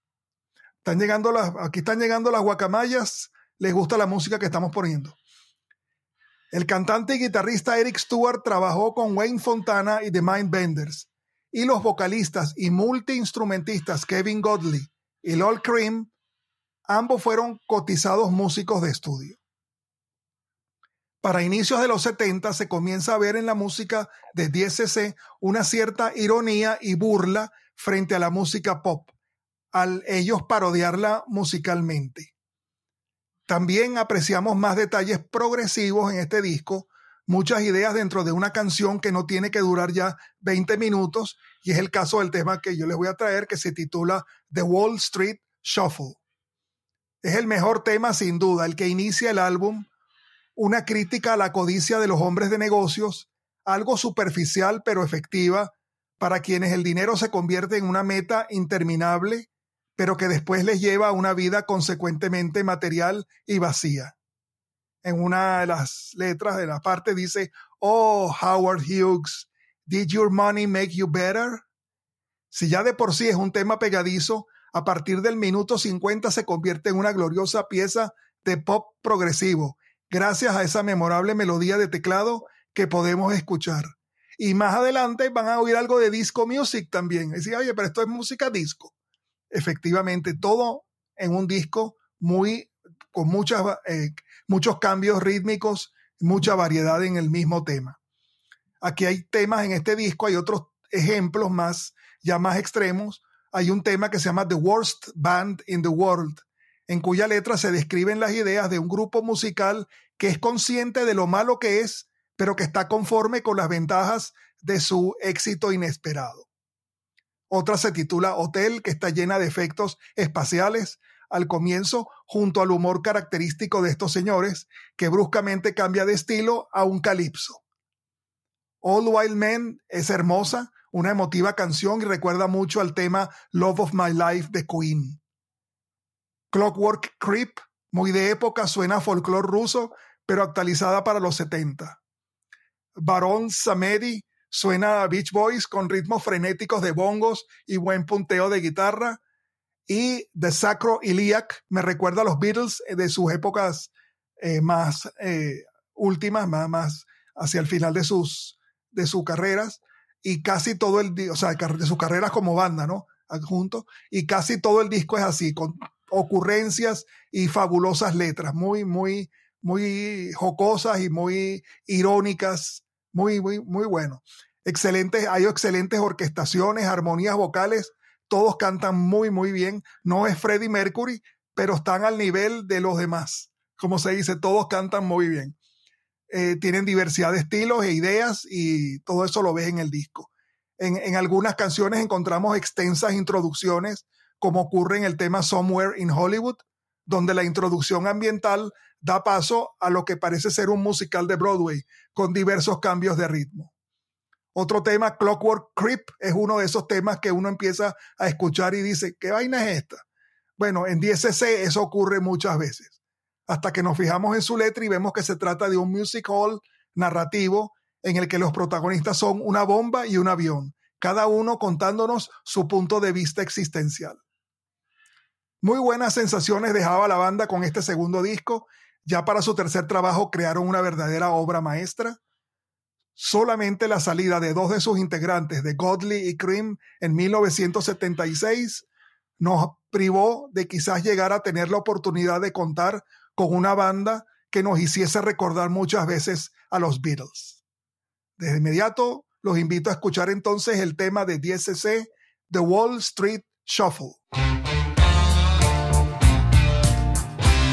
Aquí están llegando las guacamayas, les gusta la música que estamos poniendo. El cantante y guitarrista Eric Stewart trabajó con Wayne Fontana y The Mindbenders, y los vocalistas y multiinstrumentistas Kevin Godley y Lol Creme, ambos fueron cotizados músicos de estudio. Para inicios de los 70 se comienza a ver en la música de 10cc una cierta ironía y burla frente a la música pop, al ellos parodiarla musicalmente. También apreciamos más detalles progresivos en este disco, muchas ideas dentro de una canción que no tiene que durar ya 20 minutos, y es el caso del tema que yo les voy a traer, que se titula The Wall Street Shuffle. Es el mejor tema sin duda, el que inicia el álbum, una crítica a la codicia de los hombres de negocios, algo superficial pero efectiva, para quienes el dinero se convierte en una meta interminable, pero que después les lleva a una vida consecuentemente material y vacía. En una de las letras de la parte dice, "Oh, Howard Hughes, did your money make you better?" Si ya de por sí es un tema pegadizo, a partir del minuto 50 se convierte en una gloriosa pieza de pop progresivo, gracias a esa memorable melodía de teclado que podemos escuchar. Y más adelante van a oír algo de disco music también. Decir, oye, pero esto es música disco. Efectivamente, todo en un disco con muchos cambios rítmicos, mucha variedad en el mismo tema. Aquí hay temas en este disco, hay otros ejemplos ya más extremos. Hay un tema que se llama The Worst Band in the World, en cuya letra se describen las ideas de un grupo musical que es consciente de lo malo que es, pero que está conforme con las ventajas de su éxito inesperado. Otra se titula Hotel, que está llena de efectos espaciales al comienzo, junto al humor característico de estos señores, que bruscamente cambia de estilo a un calipso. All Wild Men es hermosa, una emotiva canción y recuerda mucho al tema Love of My Life de Queen. Clockwork Creep, muy de época, suena a folclore ruso, pero actualizada para los 70. Baron Samedi suena a Beach Boys con ritmos frenéticos de bongos y buen punteo de guitarra. Y The Sacro Iliac me recuerda a los Beatles de sus épocas más últimas, más hacia el final de sus carreras, y casi todo de sus carreras como banda, ¿no? Adjunto, y casi todo el disco es así, con ocurrencias y fabulosas letras, muy, muy, muy jocosas y muy irónicas, muy, muy, muy bueno. Hay excelentes orquestaciones, armonías vocales, todos cantan muy, muy bien. No es Freddie Mercury, pero están al nivel de los demás. Como se dice, todos cantan muy bien. Tienen diversidad de estilos e ideas y todo eso lo ves en el disco. En algunas canciones encontramos extensas introducciones, como ocurre en el tema Somewhere in Hollywood, donde la introducción ambiental da paso a lo que parece ser un musical de Broadway, con diversos cambios de ritmo. Otro tema, Clockwork Creep, es uno de esos temas que uno empieza a escuchar y dice, ¿qué vaina es esta? Bueno, en 10cc eso ocurre muchas veces, hasta que nos fijamos en su letra y vemos que se trata de un music hall narrativo en el que los protagonistas son una bomba y un avión, cada uno contándonos su punto de vista existencial. Muy buenas sensaciones dejaba la banda con este segundo disco. Ya para su tercer trabajo crearon una verdadera obra maestra. Solamente la salida de 2 de sus integrantes, de Godley y Cream, en 1976, nos privó de quizás llegar a tener la oportunidad de contar con una banda que nos hiciese recordar muchas veces a los Beatles. Desde inmediato los invito a escuchar entonces el tema de 10cc, The Wall Street Shuffle.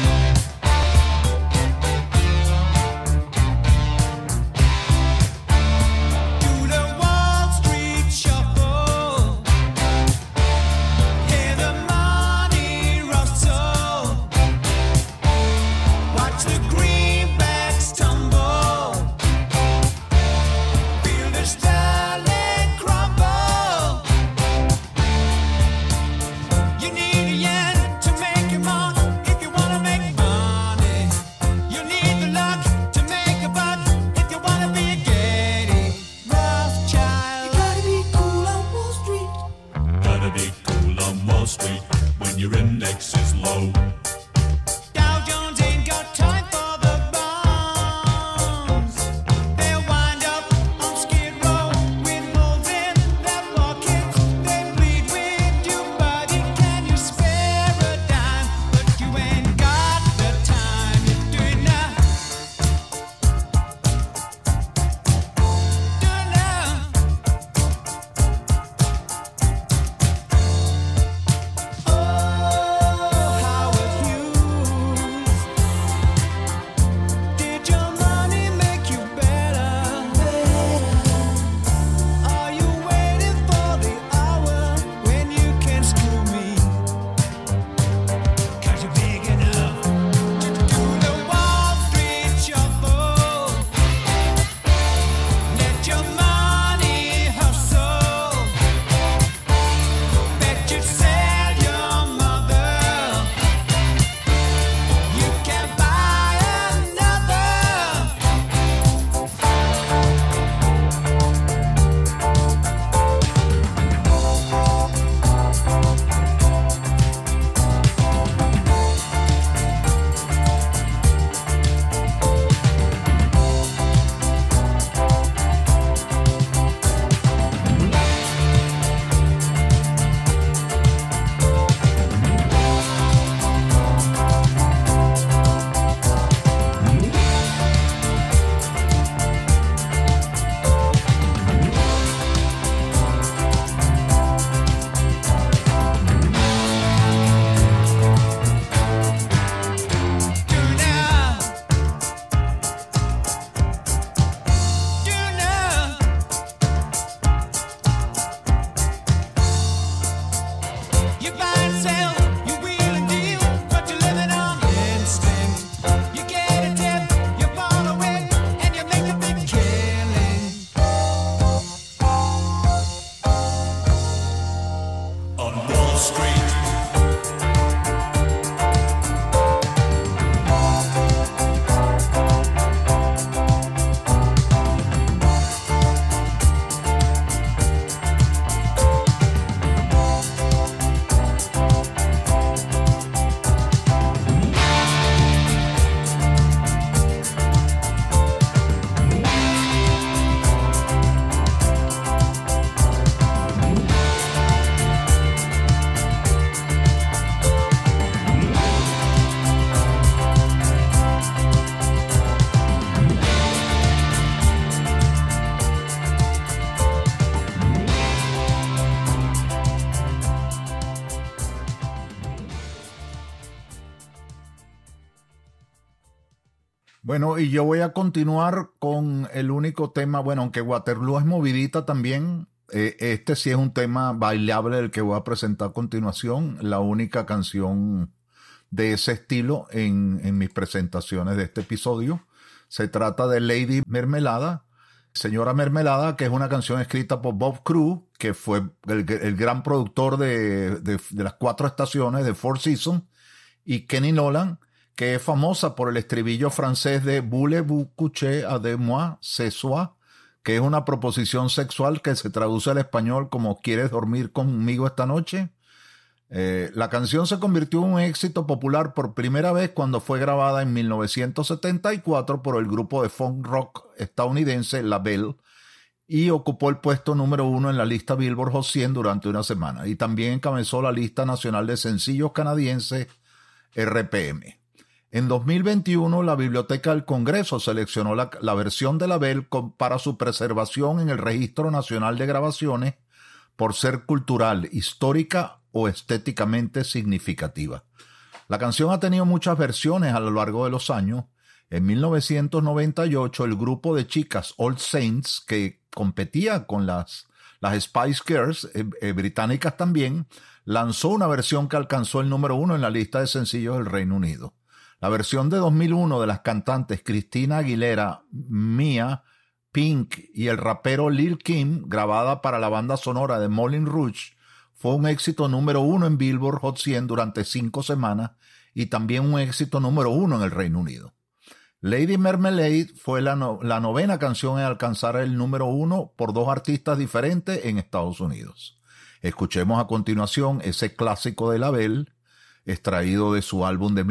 Bueno, y yo voy a continuar con el único tema, bueno, aunque Waterloo es movidita también, este sí es un tema bailable del que voy a presentar a continuación, la única canción de ese estilo en mis presentaciones de este episodio. Se trata de Lady Mermelada, Señora Mermelada, que es una canción escrita por Bob Cruz, que fue el gran productor de las 4 estaciones de Four Seasons, y Kenny Nolan, que es famosa por el estribillo francés de Voulez-vous coucher avec moi ce soir, que es una proposición sexual que se traduce al español como ¿quieres dormir conmigo esta noche? La canción se convirtió en un éxito popular por primera vez cuando fue grabada en 1974 por el grupo de funk rock estadounidense La Belle y ocupó el puesto número 1 en la lista Billboard Hot 100 durante una semana, y también encabezó la lista nacional de sencillos canadiense RPM. En 2021, la Biblioteca del Congreso seleccionó la versión de La Belle para su preservación en el Registro Nacional de Grabaciones por ser cultural, histórica o estéticamente significativa. La canción ha tenido muchas versiones a lo largo de los años. En 1998, el grupo de chicas All Saints, que competía con las Spice Girls, británicas también, lanzó una versión que alcanzó el número 1 en la lista de sencillos del Reino Unido. La versión de 2001 de las cantantes Christina Aguilera, Mia, Pink y el rapero Lil Kim, grabada para la banda sonora de Moulin Rouge, fue un éxito número 1 en Billboard Hot 100 durante 5 semanas y también un éxito número 1 en el Reino Unido. Lady Marmalade fue la novena canción en alcanzar el número 1 por 2 artistas diferentes en Estados Unidos. Escuchemos a continuación ese clásico de La Belle, extraído de su álbum de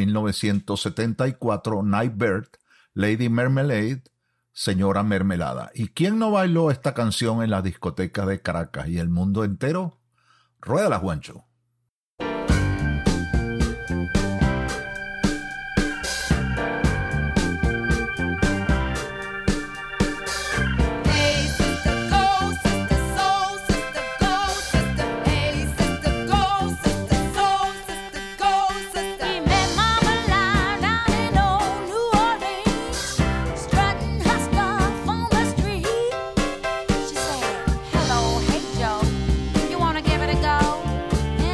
1974, Nightbird, Lady Marmalade, Señora Mermelada. ¿Y quién no bailó esta canción en las discotecas de Caracas y el mundo entero? Ruédala, Juancho. Give it a go.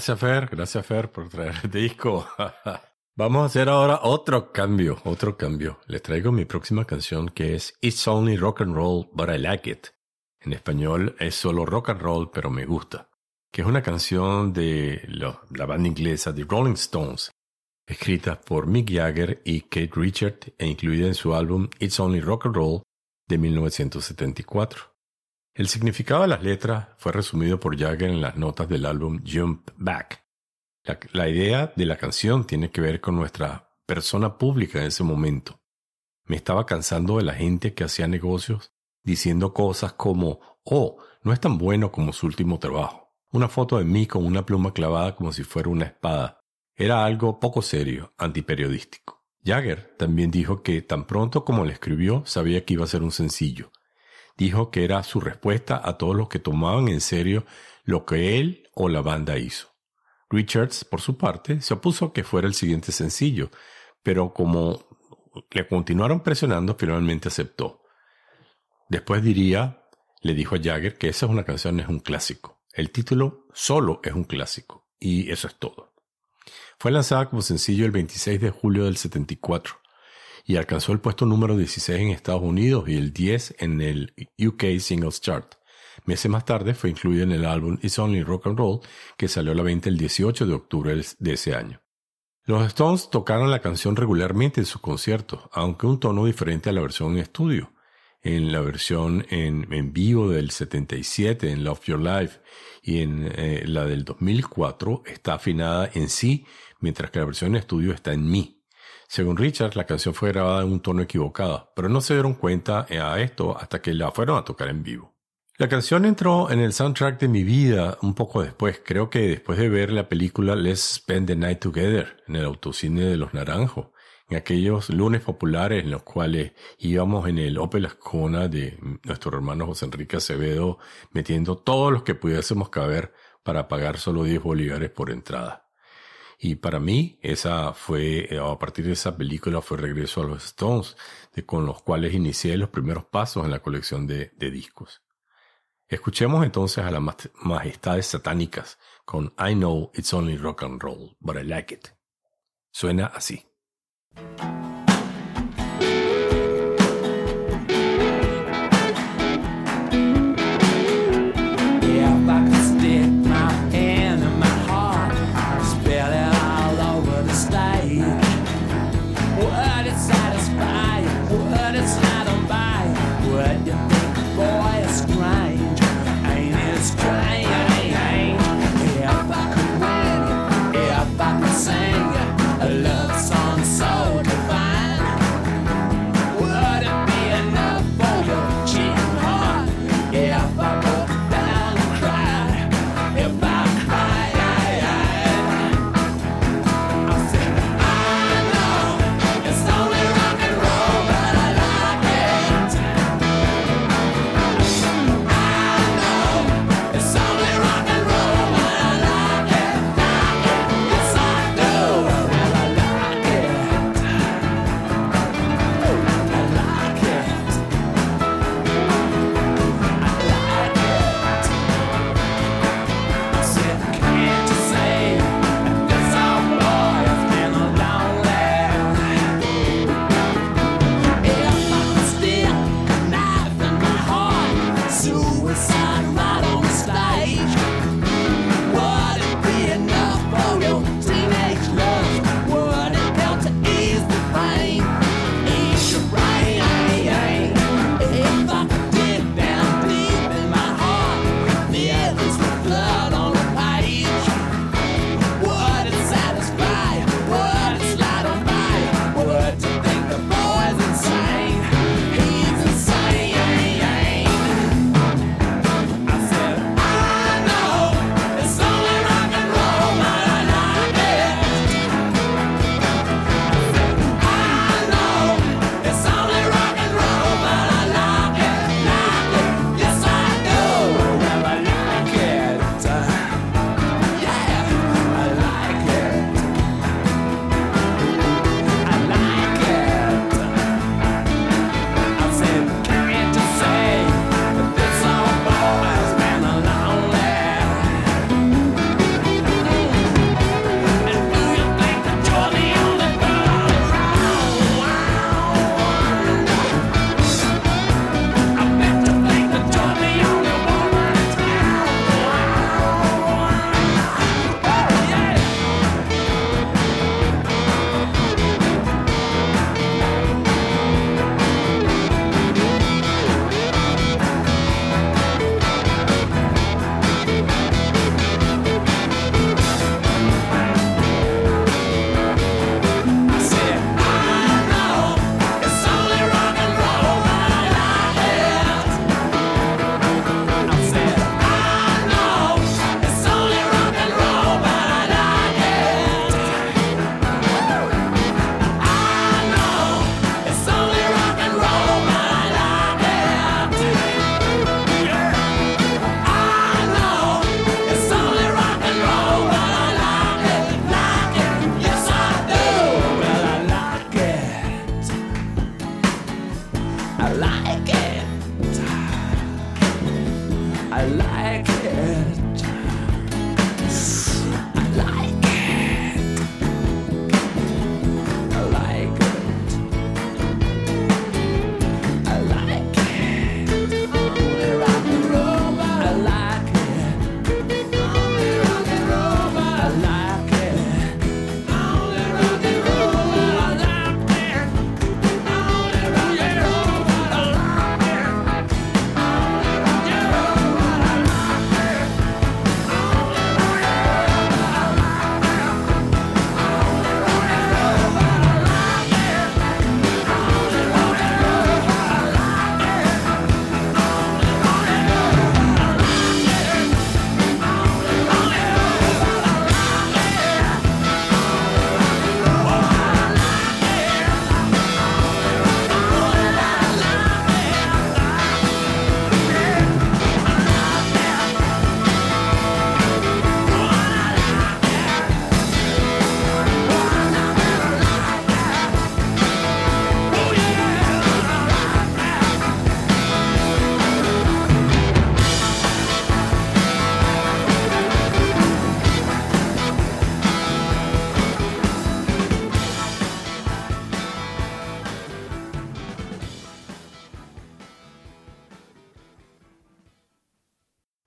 Gracias, Fer, por traer el disco. Vamos a hacer ahora otro cambio. Les traigo mi próxima canción, que es It's Only Rock and Roll, But I Like It. En español es solo rock and roll, pero me gusta. Que es una canción de la banda inglesa The Rolling Stones, escrita por Mick Jagger y Keith Richards e incluida en su álbum It's Only Rock and Roll de 1974. El significado de las letras fue resumido por Jagger en las notas del álbum Jump Back. La idea de la canción tiene que ver con nuestra persona pública en ese momento. Me estaba cansando de la gente que hacía negocios diciendo cosas como, oh, no es tan bueno como su último trabajo. Una foto de mí con una pluma clavada como si fuera una espada. Era algo poco serio, antiperiodístico. Jagger también dijo que tan pronto como le escribió sabía que iba a ser un sencillo. Dijo que era su respuesta a todos los que tomaban en serio lo que él o la banda hizo. Richards, por su parte, se opuso a que fuera el siguiente sencillo, pero como le continuaron presionando, finalmente aceptó. Después le dijo a Jagger que esa canción es un clásico. El título solo es un clásico, y eso es todo. Fue lanzada como sencillo el 26 de julio del 74 y alcanzó el puesto número 16 en Estados Unidos y el 10 en el UK Singles Chart. Meses más tarde fue incluida en el álbum It's Only Rock and Roll, que salió a la venta el 18 de octubre de ese año. Los Stones tocaron la canción regularmente en sus conciertos, aunque un tono diferente a la versión en estudio. En la versión en vivo del 77, en Love Your Life, y en la del 2004 está afinada en sí, mientras que la versión en estudio está en mi. Según Richard, la canción fue grabada en un tono equivocado, pero no se dieron cuenta a esto hasta que la fueron a tocar en vivo. La canción entró en el soundtrack de mi vida un poco después, creo que después de ver la película Let's Spend the Night Together en el autocine de Los Naranjos, en aquellos lunes populares en los cuales íbamos en el Opel Ascona de nuestro hermano José Enrique Acevedo, metiendo todos los que pudiésemos caber para pagar solo 10 bolívares por entrada. Y para mí, a partir de esa película fue Regreso a los Stones, con los cuales inicié los primeros pasos en la colección de discos. Escuchemos entonces a las majestades satánicas con I Know It's Only Rock and Roll, But I Like It. Suena así. It's only rock and roll, but I like it.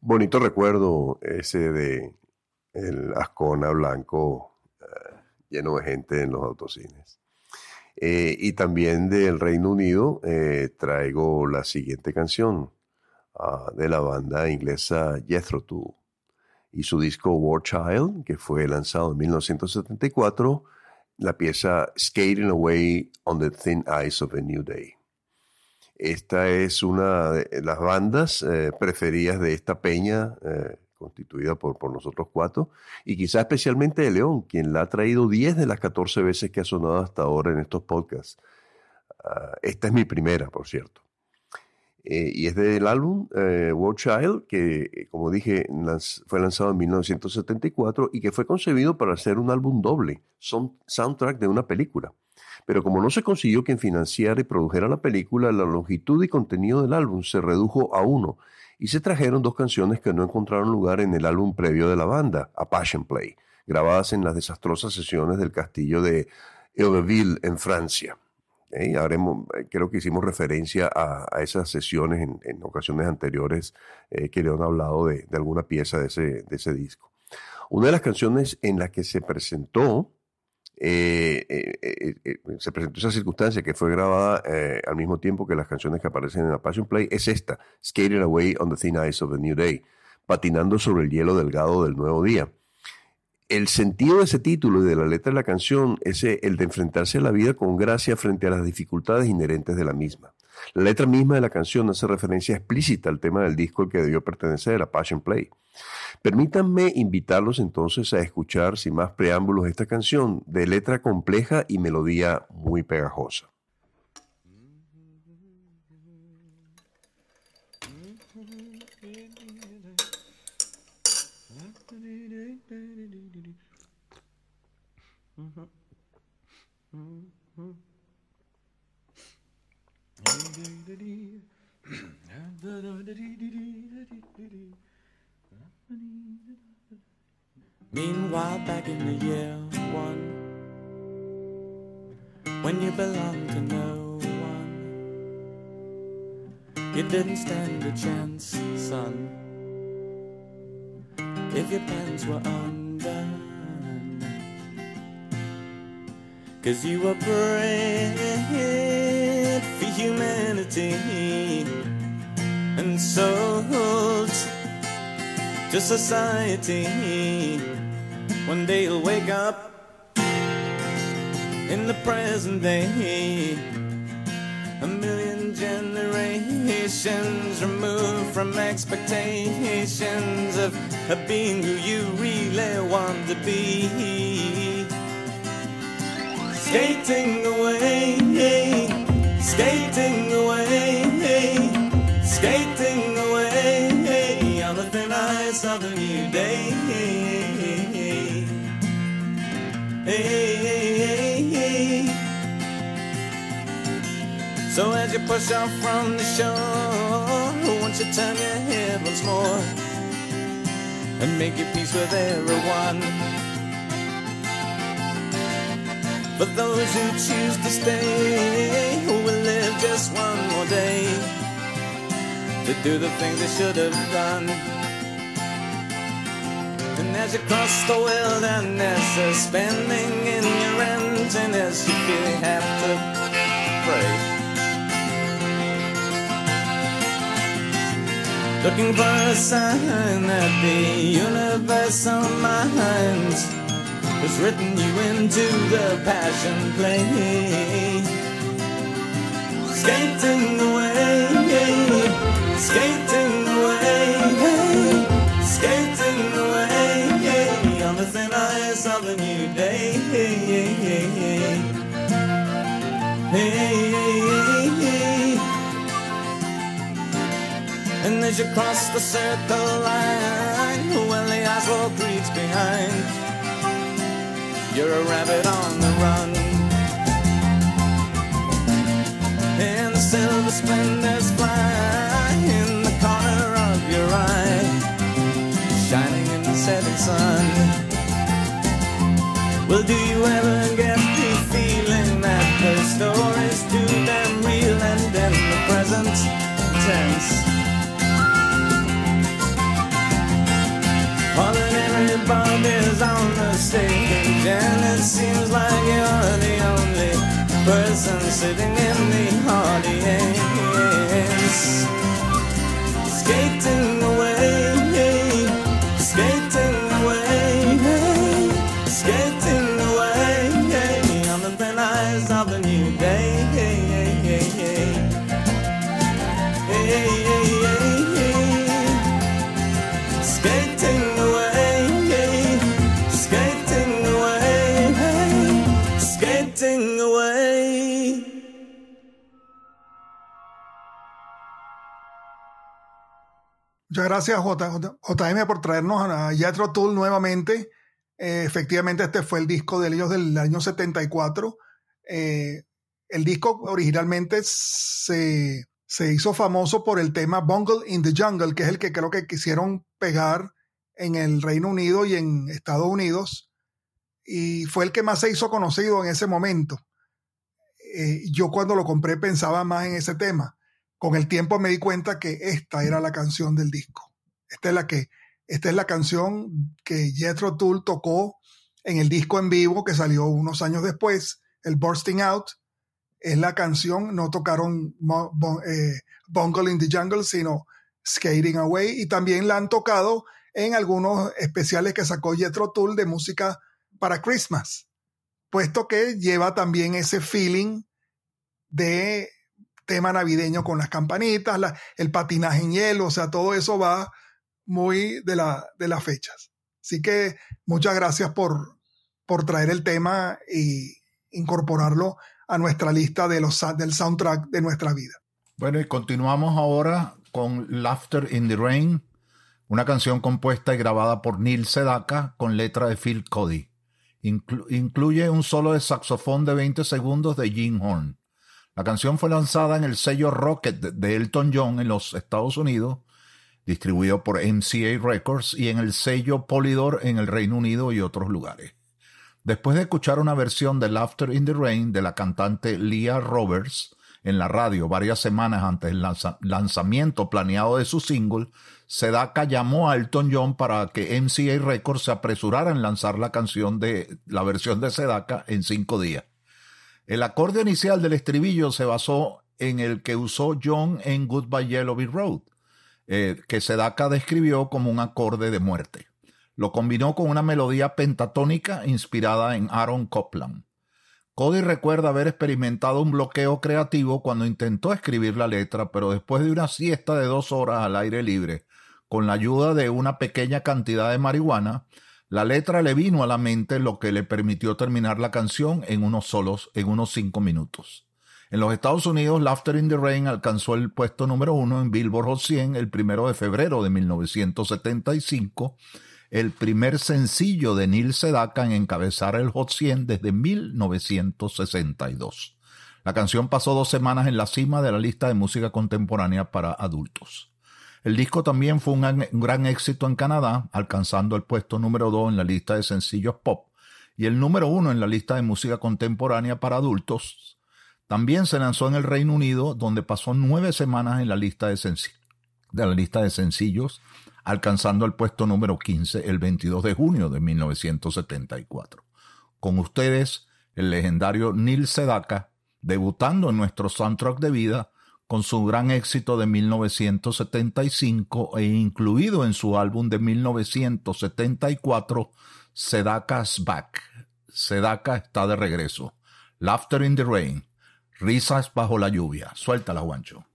Bonito recuerdo ese de el Ascona blanco lleno de gente en los autocines. Y también del Reino Unido traigo la siguiente canción de la banda inglesa Jethro Tull y su disco War Child, que fue lanzado en 1974, la pieza Skating Away on the Thin Ice of a New Day. Esta es una de las bandas preferidas de esta peña, constituida por nosotros cuatro, y quizá especialmente de León, quien la ha traído 10 de las 14 veces que ha sonado hasta ahora en estos podcasts. Esta es mi primera, por cierto. Y es del álbum War Child, que, como dije, fue lanzado en 1974 y que fue concebido para ser un álbum doble, soundtrack de una película. Pero como no se consiguió quien financiara y produjera la película, la longitud y contenido del álbum se redujo a uno y se trajeron 2 canciones que no encontraron lugar en el álbum previo de la banda, A Passion Play, grabadas en las desastrosas sesiones del castillo de Eauville en Francia. Creo que hicimos referencia a esas sesiones en ocasiones anteriores que le han hablado de alguna pieza de ese disco. Una de las canciones en la que se presentó esa circunstancia, que fue grabada al mismo tiempo que las canciones que aparecen en la Passion Play, es esta, Skating Away on the Thin Ice of a New Day, patinando sobre el hielo delgado del nuevo día. El sentido de ese título y de la letra de la canción es el de enfrentarse a la vida con gracia frente a las dificultades inherentes de la misma. La letra misma de la canción hace referencia explícita al tema del disco al que debió pertenecer, a Passion Play. Permítanme invitarlos entonces a escuchar, sin más preámbulos, esta canción de letra compleja y melodía muy pegajosa. Meanwhile, back in the year 1, when you belonged to no one, you didn't stand a chance, son, if your pants were undone. 'Cause you were bred for humanity and sold to society. One day you'll wake up in the present day, a million generations removed from expectations of being who you really want to be. Skating away, skating away, skating away on the thin ice of a new day. So as you push off from the shore, won't you turn your head once more and make your peace with everyone? For those who choose to stay, who will live just one more day to do the things they should have done. And as you cross the wilderness, suspending in your emptiness, you feel you have to pray, looking for a sign that the universal mind has written you into the passion play. Skating away, skating away, skating away on the thin ice of a new day. And as you cross the circle line, well, the asphalt creaks behind. You're a rabbit on the run, and the silver splendors fly in the corner of your eye, shining in the setting sun. Well, do you ever get the feeling that the story's too damn real and in the present tense? person sitting in the audience, skating away, skating away, skating away on the thin ice of the new day. Skating away, skating away, skating away. Muchas gracias, JM, por traernos a Jethro Tull nuevamente. Efectivamente, este fue el disco de ellos del año 74. El disco originalmente se hizo famoso por el tema Bungle in the Jungle, que es el que creo que quisieron pegar en el Reino Unido y en Estados Unidos, y fue el que más se hizo conocido en ese momento. Yo cuando lo compré pensaba más en ese tema. Con el tiempo me di cuenta que esta era la canción del disco. Esta es la canción que Jethro Tull tocó en el disco en vivo que salió unos años después, el Bursting Out. Es la canción, no tocaron Bungle in the Jungle, sino Skating Away, y también la han tocado en algunos especiales que sacó Jethro Tull de música para Christmas, puesto que lleva también ese feeling de tema navideño con las campanitas, el patinaje en hielo, o sea, todo eso va muy de las fechas. Así que muchas gracias por traer el tema y incorporarlo a nuestra lista del soundtrack de nuestra vida. Bueno, y continuamos ahora con Laughter in the Rain, una canción compuesta y grabada por Neil Sedaka con letra de Phil Cody. Incluye un solo de saxofón de 20 segundos de Jim Horn. La canción fue lanzada en el sello Rocket de Elton John en los Estados Unidos, distribuido por MCA Records, y en el sello Polydor en el Reino Unido y otros lugares. Después de escuchar una versión de Laughter in the Rain de la cantante Leah Roberts en la radio varias semanas antes del lanzamiento planeado de su single, Sedaka llamó a Elton John para que MCA Records se apresurara en lanzar la versión de Sedaka en 5 días. El acorde inicial del estribillo se basó en el que usó John en Goodbye Yellow Brick Road, que Sedaka describió como un acorde de muerte. Lo combinó con una melodía pentatónica inspirada en Aaron Copland. Cody recuerda haber experimentado un bloqueo creativo cuando intentó escribir la letra, pero después de una siesta de 2 horas al aire libre, con la ayuda de una pequeña cantidad de marihuana, la letra le vino a la mente, lo que le permitió terminar la canción en unos 5 minutos. En los Estados Unidos, Laughter in the Rain alcanzó el puesto número 1 en Billboard Hot 100 el 1 de febrero de 1975, el primer sencillo de Neil Sedaka en encabezar el Hot 100 desde 1962. La canción pasó 2 semanas en la cima de la lista de música contemporánea para adultos. El disco también fue un gran éxito en Canadá, alcanzando el puesto número 2 en la lista de sencillos pop y el número 1 en la lista de música contemporánea para adultos. También se lanzó en el Reino Unido, donde pasó 9 semanas en la lista de sencillos, alcanzando el puesto número 15 el 22 de junio de 1974. Con ustedes, el legendario Neil Sedaka, debutando en nuestro soundtrack de vida, con su gran éxito de 1975 e incluido en su álbum de 1974, Sedaka's Back. Sedaka está de regreso. Laughter in the Rain. Risas bajo la lluvia. Suéltala, Juancho.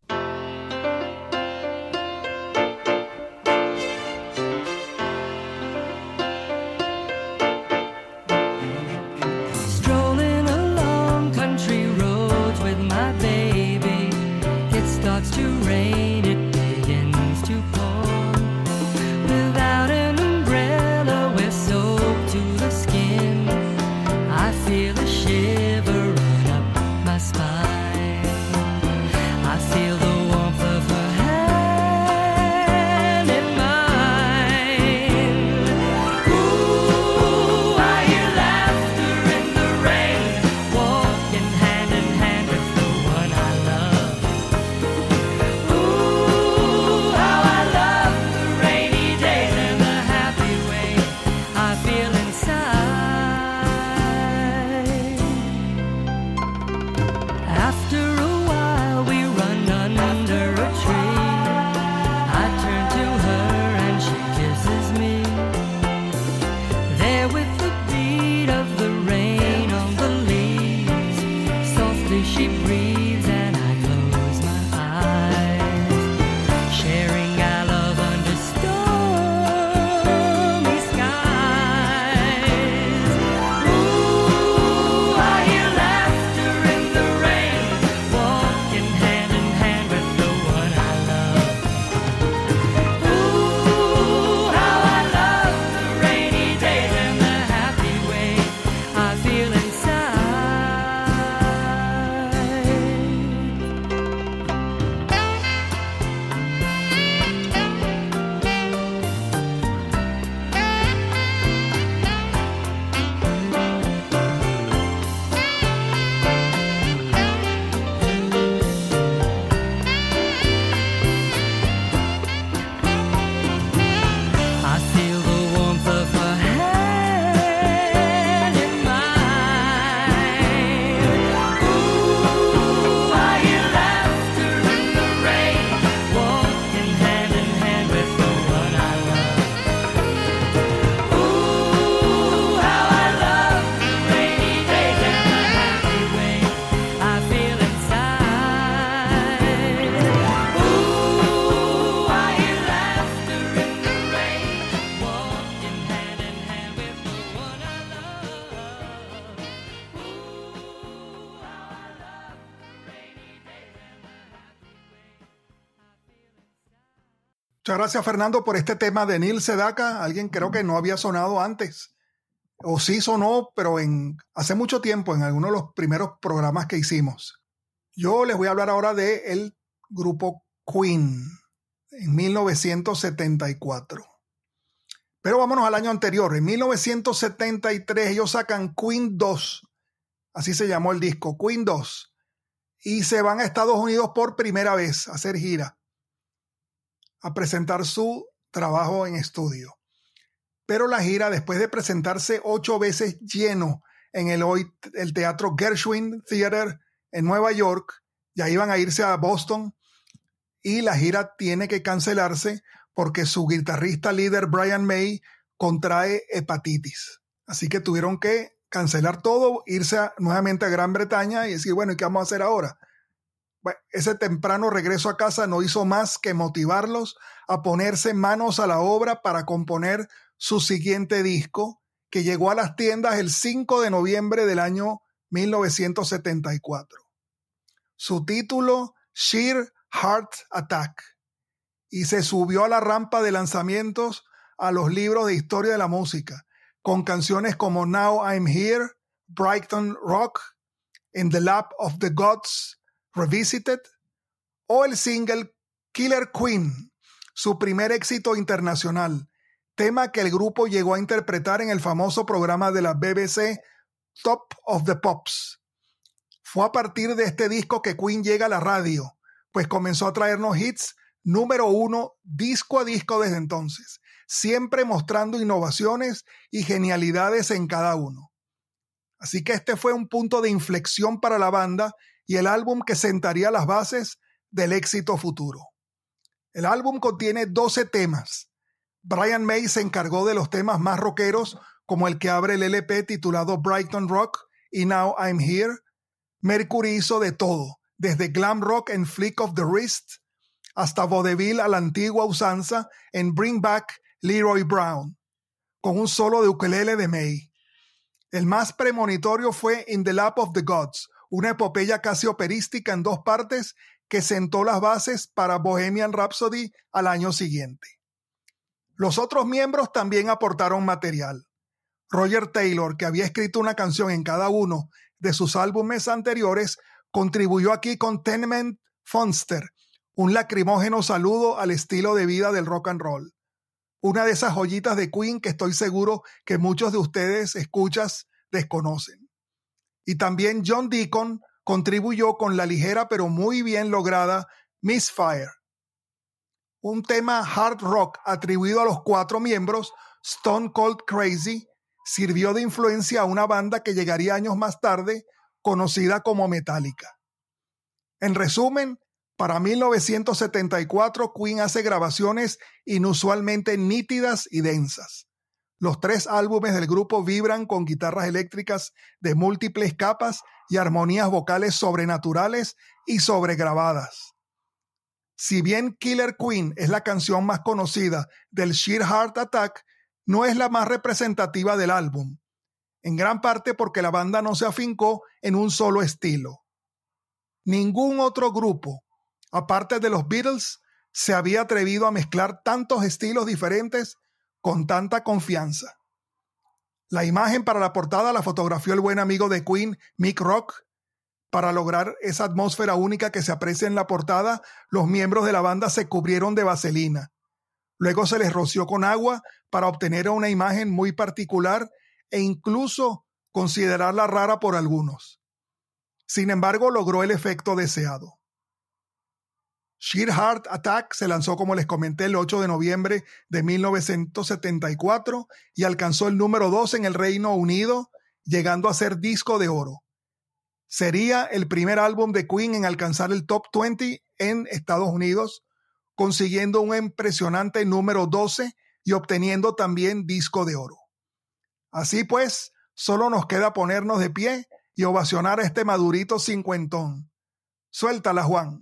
To rain, it begins to pour. Without an umbrella, we're soaked to the skin. I feel a shiver run up my spine. I softly she breathes and I close my eyes, sharing our love under stormy skies. Ooh, I hear laughter in the rain, walking hand in hand with the one I love. Ooh, how I love the rainy days and the happy way I feel inside. I feel the warmth of her hand in mine. Ooh, I hear laughter in the rain, walking hand in hand with the one I love. Ooh, how I love the rainy days and the happy way I feel inside. Ooh, I hear laughter in the rain, walking hand in hand with the one I love. Ooh, how I love the rainy days and the happy way I feel inside. Muchas gracias, Fernando, por este tema de Neil Sedaka, alguien creo que no había sonado antes. O sí sonó, pero hace mucho tiempo, en alguno de los primeros programas que hicimos. Yo les voy a hablar ahora del grupo Queen, en 1974. Pero vámonos al año anterior. En 1973 ellos sacan Queen 2, así se llamó el disco, Queen 2, y se van a Estados Unidos por primera vez a hacer gira, a presentar su trabajo en estudio. Pero la gira, después de presentarse 8 veces lleno en el Teatro Gershwin Theater en Nueva York, ya iban a irse a Boston y la gira tiene que cancelarse porque su guitarrista líder Brian May contrae hepatitis. Así que tuvieron que cancelar todo, irse nuevamente a Gran Bretaña y decir, bueno, ¿y qué vamos a hacer ahora? Bueno, ese temprano regreso a casa no hizo más que motivarlos a ponerse manos a la obra para componer su siguiente disco, que llegó a las tiendas el 5 de noviembre del año 1974. Su título, Sheer Heart Attack, y se subió a la rampa de lanzamientos a los libros de historia de la música, con canciones como Now I'm Here, Brighton Rock, In the Lap of the Gods, Revisited, o el single Killer Queen, su primer éxito internacional, tema que el grupo llegó a interpretar en el famoso programa de la BBC Top of the Pops. Fue a partir de este disco que Queen llega a la radio, pues comenzó a traernos hits número 1 disco a disco desde entonces, siempre mostrando innovaciones y genialidades en cada uno. Así que este fue un punto de inflexión para la banda y el álbum que sentaría las bases del éxito futuro. El álbum contiene 12 temas. Brian May se encargó de los temas más rockeros, como el que abre el LP titulado Brighton Rock y Now I'm Here. Mercury hizo de todo, desde glam rock en Flick of the Wrist hasta vaudeville a la antigua usanza en Bring Back Leroy Brown, con un solo de ukelele de May. El más premonitorio fue In the Lap of the Gods, una epopeya casi operística en 2 partes que sentó las bases para Bohemian Rhapsody al año siguiente. Los otros miembros también aportaron material. Roger Taylor, que había escrito una canción en cada uno de sus álbumes anteriores, contribuyó aquí con Tenement Funster, un lacrimógeno saludo al estilo de vida del rock and roll. Una de esas joyitas de Queen que estoy seguro que muchos de ustedes escuchas desconocen. Y también John Deacon contribuyó con la ligera pero muy bien lograda Misfire, un tema hard rock atribuido a los 4 miembros. Stone Cold Crazy sirvió de influencia a una banda que llegaría años más tarde, conocida como Metallica. En resumen, para 1974 Queen hace grabaciones inusualmente nítidas y densas. Los 3 álbumes del grupo vibran con guitarras eléctricas de múltiples capas y armonías vocales sobrenaturales y sobregrabadas. Si bien Killer Queen es la canción más conocida del Sheer Heart Attack, no es la más representativa del álbum, en gran parte porque la banda no se afincó en un solo estilo. Ningún otro grupo, aparte de los Beatles, se había atrevido a mezclar tantos estilos diferentes con tanta confianza. La imagen para la portada la fotografió el buen amigo de Queen, Mick Rock. Para lograr esa atmósfera única que se aprecia en la portada, los miembros de la banda se cubrieron de vaselina. Luego se les roció con agua para obtener una imagen muy particular e incluso considerarla rara por algunos. Sin embargo, logró el efecto deseado. Sheer Heart Attack se lanzó, como les comenté, el 8 de noviembre de 1974 y alcanzó el número 2 en el Reino Unido, llegando a ser disco de oro. Sería el primer álbum de Queen en alcanzar el Top 20 en Estados Unidos, consiguiendo un impresionante número 12 y obteniendo también disco de oro. Así pues, solo nos queda ponernos de pie y ovacionar a este madurito cincuentón. Suéltala, Juan.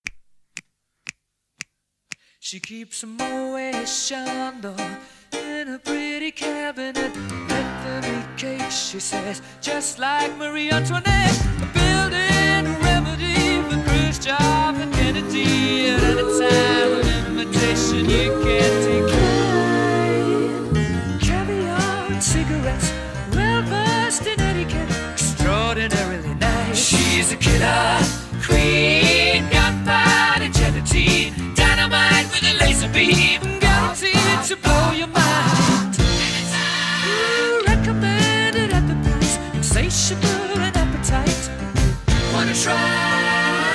She keeps a Moet Chandon in a pretty cabinet. Bethany cake, she says, just like Marie Antoinette. Building a remedy for Khrushchev and Kennedy. At any time, an invitation you can't decline. Caviar and cigarettes, well versed in etiquette, extraordinarily nice. She's a killer queen, gunpowder gelatine. Dynamite with a laser beam, guaranteed to blow your mind. Recommended at the price, insatiable and appetite. Wanna try?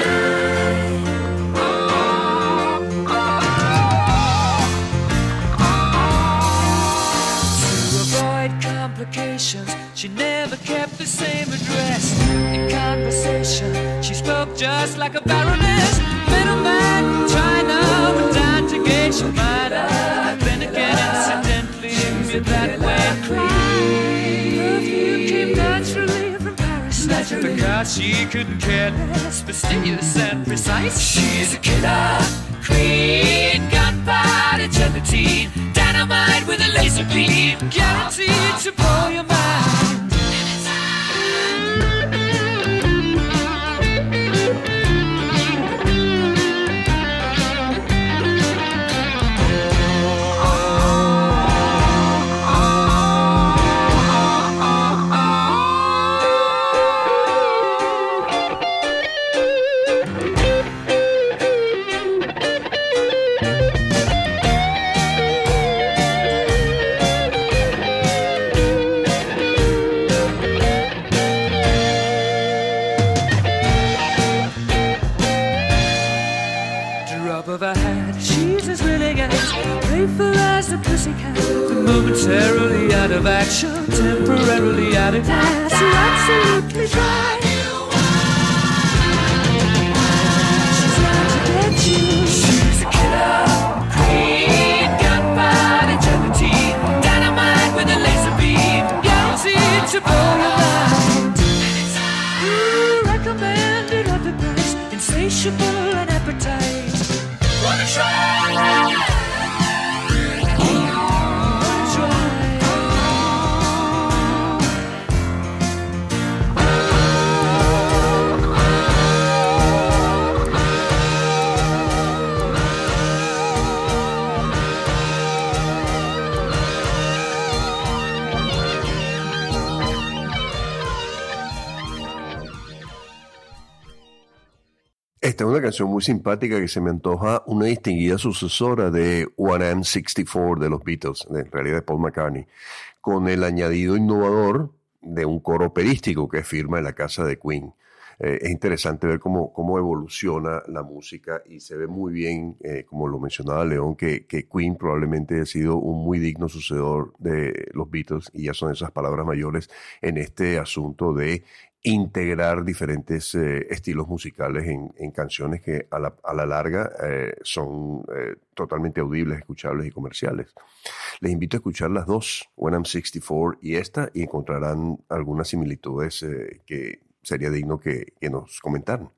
To avoid complications, she never kept the same address. In conversation, she spoke just like a baroness. Middleman from China went down to gauge your mind. Then again, incidentally, you're that way. Perfume came naturally from Paris, because she couldn't care less, fastidious and precise. She's a killer queen, gunpowder gelatine, dynamite with a laser beam, guaranteed to blow your mind. Momentarily out of action, temporarily out of gas, you're absolutely dry. She's out to get you. She's a killer queen, gunpowder gelatine, dynamite with a laser beam, guaranteed to blow your mind. Recommended at the price, insatiable and appetite. Wanna try? Esta es una canción muy simpática que se me antoja una distinguida sucesora de One and 64 de los Beatles, en realidad de Paul McCartney, con el añadido innovador de un coro operístico que firma en la casa de Queen. Es interesante ver cómo evoluciona la música y se ve muy bien, como lo mencionaba León, que Queen probablemente ha sido un muy digno sucedor de los Beatles, y ya son esas palabras mayores en este asunto de integrar diferentes estilos musicales en canciones que a la larga son totalmente audibles, escuchables y comerciales. Les invito a escuchar las dos, When I'm 64 y esta, y encontrarán algunas similitudes que sería digno que nos comentaran.